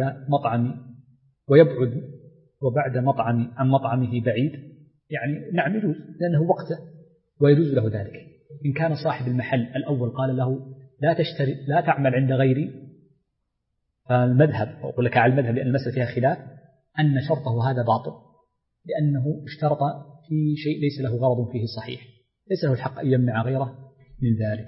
وبعد مطعمي عن مطعمه بعيد؟ يعني نعم يجوز، لأنه وقته ويجوز له ذلك. إن كان صاحب المحل الأول قال له لا تعمل عند غيري، فالمذهب أقول لك على المذهب لأن المسألة فيها خلاف أن شرطه هذا باطل، لأنه اشترط في شيء ليس له غرض فيه صحيح، ليس له الحق أن يمنع غيره من ذلك.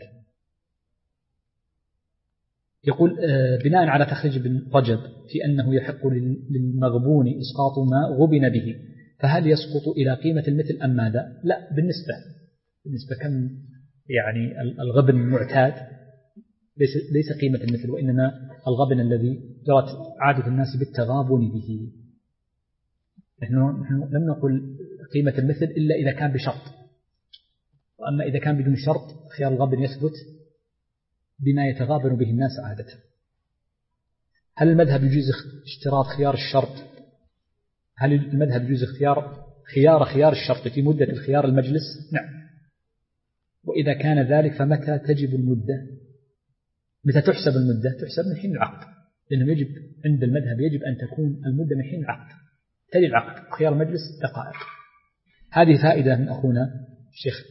يقول بناء على تخريج ابن رجب في أنه يحق للمغبون إسقاط ما غبن به، فهل يسقط إلى قيمة المثل أم ماذا؟ لا، بالنسبة كم يعني الغبن المعتاد ليس قيمة المثل، وإنما الغبن الذي جرت عادة الناس بالتغابن به. نحن لم نقل قيمة المثل إلا إذا كان بشرط، وأما إذا كان بدون شرط خيار الغبن يثبت بما يتغابن به الناس عادة. هل المذهب يجوز اشتراط خيار الشرط؟ هل المذهب يجوز خيار الشرط في مدة الخيار المجلس؟ نعم. وإذا كان ذلك فمتى تجب المدة؟ متى تحسب المدة؟ تحسب من حين العقد، لأنه يجب عند المذهب يجب أن تكون المدة من حين العقد، تلي العقد، خيار المجلس دقائق. هذه فائدة من أخونا الشيخ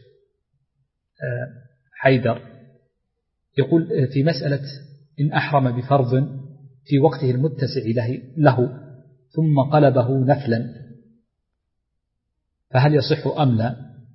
حيدر. يقول في مسألة إن أحرم بفرض في وقته المتسع له ثم قلبه نفلا فهل يصح أم لا؟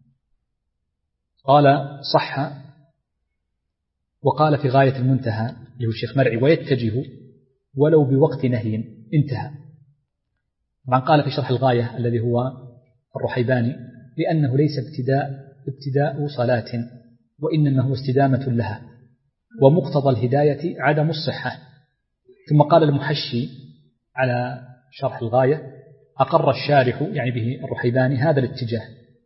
قال صح، وقال في غاية المنتهى له الشيخ مرعي ويتجه ولو بوقت نهي انتهى. طبعا قال في شرح الغاية الذي هو الرحيباني لأنه ليس ابتداء صلاة وإنما هو استدامة لها، ومقتضى الهداية عدم الصحة. ثم قال المحشي على شرح الغاية أقر الشارح يعني به الرحيباني هذا الاتجاه،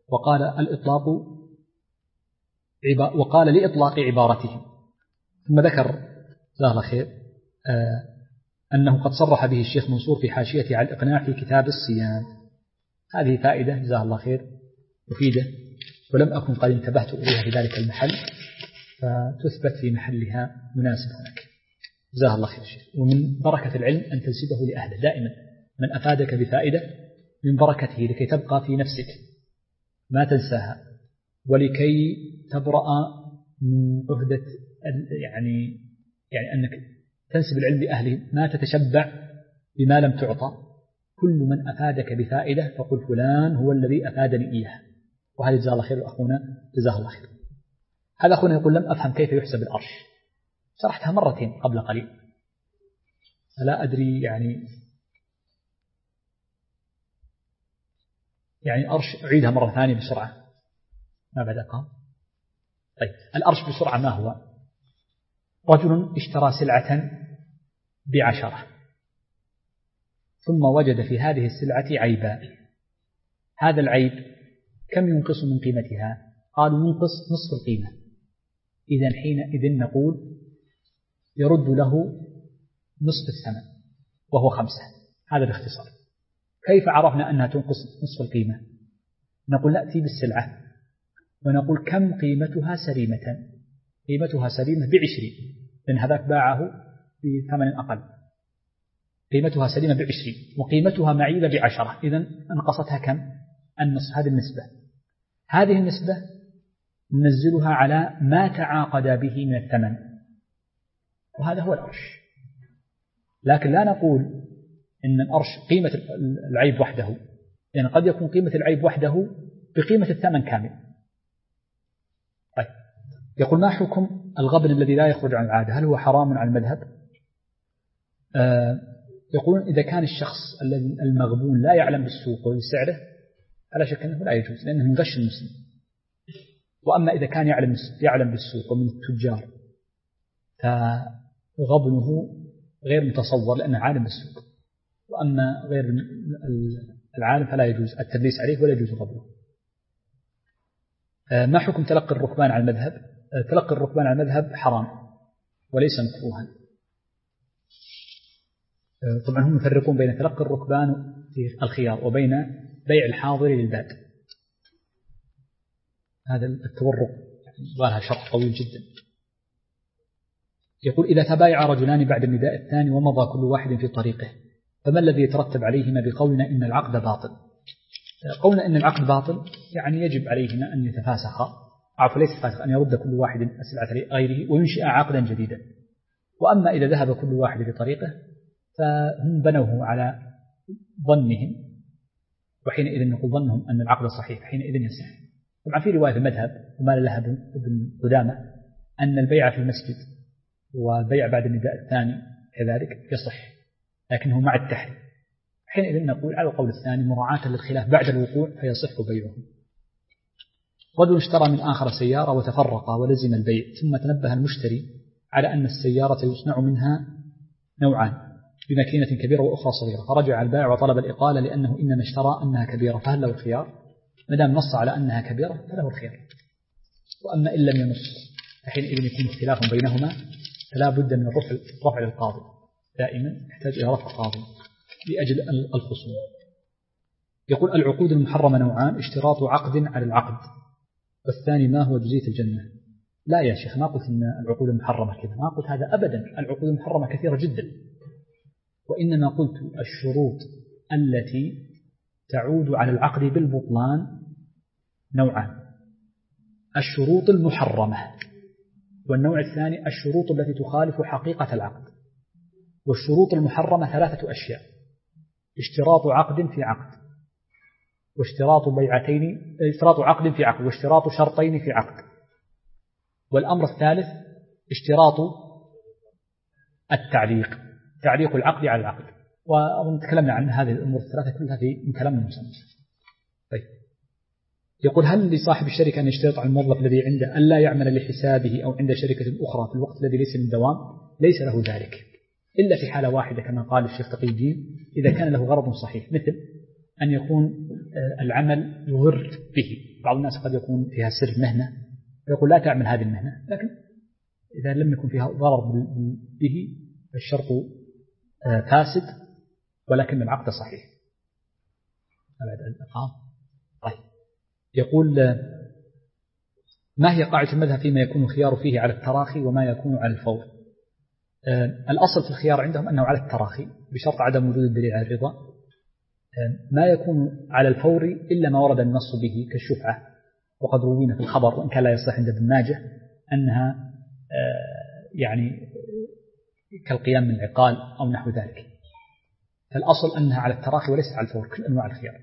وقال لإطلاق عبارته. ثم ذكر جزاه الله خير أنه قد صرح به الشيخ منصور في حاشيته على الإقناع في كتاب الصيام. هذه فائدة جزاه الله خير مفيدة، ولم أكن قد انتبهت إليها في ذلك المحل، فتثبت في محلها مناسب هناك. جزاه الله خير الشيخ. ومن بركة العلم أن تنسبه لأهله دائما، من أفادك بفائدة من بركته لكي تبقى في نفسك ما تنساها، ولكي تبرأ من عهدة يعني أنك تنسب العلم لأهله، ما تتشبع بما لم تعطى. كل من أفادك بفائدة فقل فلان هو الذي أفادني إياه. وهذا جزاه الله خير أخونا جزاه الله خير. هذا أخونا يقول لم أفهم كيف يحسب الأرش، شرحتها مرتين قبل قليل، فلا أدري يعني أرش أعيدها مرة ثانية بسرعة ما بعد قام. طيب الأرش بسرعة ما هو؟ رجل اشترى سلعة ب10 ثم وجد في هذه السلعة عيبا، هذا العيب كم ينقص من قيمتها؟ قالوا ينقص نصف القيمة. إذن حينئذ نقول يرد له نصف الثمن وهو 5. هذا باختصار. كيف عرفنا أنها تنقص نصف القيمة؟ نقول نأتي بالسلعة ونقول كم قيمتها سليمة؟ قيمتها سليمة ب20، لأن هذاك باعه بثمن أقل، قيمتها سليمة ب20 وقيمتها معيبة ب10، إذن أنقصتها كم؟ النصف، هذه النسبة ننزلها على ما تعاقد به من الثمن، وهذا هو الأرش. لكن لا نقول إن الأرش قيمة العيب وحده، لأن قد يكون قيمة العيب وحده بقيمة الثمن كامل. طيب، يقول ما حكم الغبن الذي لا يخرج عن العادة؟ هل هو حرام على المذهب؟ يقولون إذا كان الشخص المغبون لا يعلم بالسوق وبسعره فلا شك أنه لا يجوز، لأنه من غش المسلم. وأما إذا كان يعلم بالسوق ومن التجار فغبنه غير متصور لأنه عالم بالسوق، وأما غير العالم فلا يجوز التدليس عليه ولا يجوز غبنه. ما حكم تلقي الركبان على المذهب؟ تلقي الركبان على المذهب حرام وليس مكروها. طبعا هم يفرقون بين تلقي الركبان في الخيار وبين بيع الحاضر للباد. هذا التورق لها شرح طويل جدا. يقول إذا تبايع رجلان بعد النداء الثاني ومضى كل واحد في طريقه، فما الذي يترتب عليهما بقولنا إن العقد باطل؟ قولنا إن العقد باطل يعني يجب عليهما أن يتفاسخا، ليس فاسخ، أن يرد كل واحد السلعة غيره وينشئ عقدا جديدا. وأما إذا ذهب كل واحد في طريقه فهم بنوه على ظنهم، وحينئذ نقول ظنهم أن العقد صحيح، حينئذ يصح. طبعا في رواية المذهب وما لها ابن قدامة أن البيع في المسجد والبيع بعد النداء الثاني كذلك يصح، لكنه مع التحريم. حينئذ نقول على القول الثاني مراعاة للخلاف بعد الوقوع فيصح بيعه. رجل اشترى من آخر سيارة وتفرقا ولزم البيع، ثم تنبه المشتري على أن السيارة يصنع منها نوعان بماكينة كبيرة وأخرى صغيرة، فرجع البائع وطلب الإقالة لأنه إنما اشترى أنها كبيرة، فهل له الخيار؟ ما دام نص على أنها كبيرة فله الخيار. وأما إن لم ينص فحينئذ يكون اختلاف بينهما، فلا بد من رفع القاضي، دائما يحتاج إلى رفع قاضي لأجل الخصوم. يقول العقود المحرمة نوعان، اشتراط عقد على العقد، والثاني ما هو جزية الجنة. لا يا شيخ، ما قلت إن العقود المحرمة كذا، ما قلت هذا أبدا، العقود المحرمة كثيرة جدا، وإنما قلت الشروط التي تعود على العقد بالبطلان نوعان، الشروط المحرمة، والنوع الثاني الشروط التي تخالف حقيقة العقد. والشروط المحرمة 3 أشياء: اشتراط عقد في عقد، اشتراط عقد في عقد، واشتراط شرطين في عقد. والأمر الثالث اشتراط تعليق العقد على العقد، وتكلمنا عن هذه الأمور الثلاثة كلها في كلام المصنف. طيب، يقول هل لصاحب الشركة أن يشترط على الموظف الذي عنده أن لا يعمل لحسابه أو عند شركة أخرى في الوقت الذي ليس من دوام؟ ليس له ذلك إلا في حالة واحدة كما قال الشيخ تقي الدين، إذا كان له غرض صحيح، مثل أن يكون العمل يضر به. بعض الناس قد يكون فيها سر مهنة ويقول لا تعمل هذه المهنة، لكن إذا لم يكن فيها ضرر به فالشرط فاسد ولكن العقد صحيح. طيب، يقول ما هي قاعدة المذهب فيما يكون الخيار فيه على التراخي وما يكون على الفور؟ الأصل في الخيار عندهم أنه على التراخي بشرط عدم وجود الدليل على الرضا. ما يكون على الفور إلا ما ورد النص به كالشفعة، وقد روينا في الخبر وإن كان لا يصح عند ابن ماجه أنها يعني كالقيام من العقال أو نحو ذلك. فالأصل أنها على التراخي وليس على الفور كل أنواع الخيار.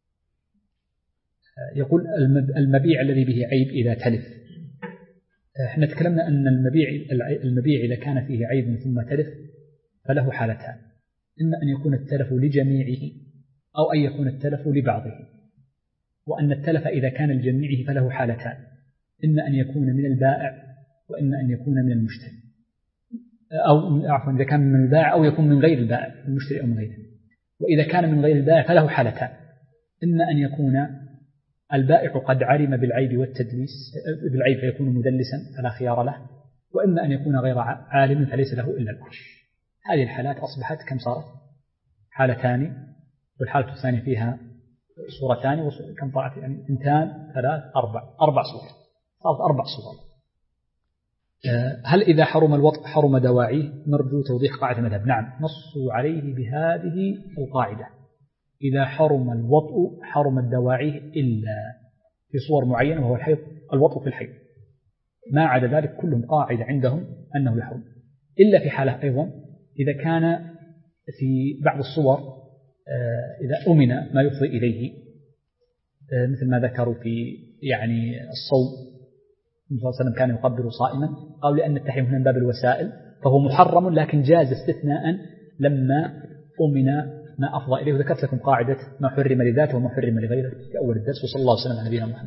يقول المبيع الذي به عيب إذا تلف. احنا تكلمنا أن المبيع إذا كان فيه عيب ثم تلف فله حالتان: إما أن يكون التلف لجميعه أو أن يكون التلف لبعضه. وأن التلف إذا كان لجميعه فله حالتان: إما أن يكون من البائع وإما أن يكون من المشتري، أو عفوا إذا كان من البائع أو يكون من غير البائع، المشتري أو من غيره. وإذا كان من غير البائع فله حالتان: إما أن يكون البائع قد علم بالعيب والتدليس بالعيب فيكون مدلسا فلا خيار له، وإما أن يكون غير عالم فليس له إلا العرش. هذه الحالات أصبحت كم صارت؟ حالتان، والحالة الثانية فيها صورتان، كم طلعت يعني 2 3 4 صور، صارت 4 صور. هل إذا حرم الوطء حرم دواعيه؟ نرجو توضيح قاعدة المذهب. نعم، نصوا عليه بهذه القاعدة: إذا حرم الوطء حرم الدواعي إلا في صور معينة وهو الحيض، الوطء في الحيض، ما عدا ذلك كلهم قاعدة عندهم أنه يحرم، إلا في حالة أيضا إذا كان في بعض الصور إذا أمن ما يفضي إليه، مثل ما ذكروا في يعني الصوم، النبي صلى الله عليه وسلم كان يقبل صائما، قالوا لأن التحريم هنا من باب الوسائل فهو محرم، لكن جاز استثناء لما أمن ما أفضى إليه. وذكرت لكم قاعدة ما حرم لذاته وما حرم لغيره في أول الدرس. وصلى الله وسلم على نبينا محمد.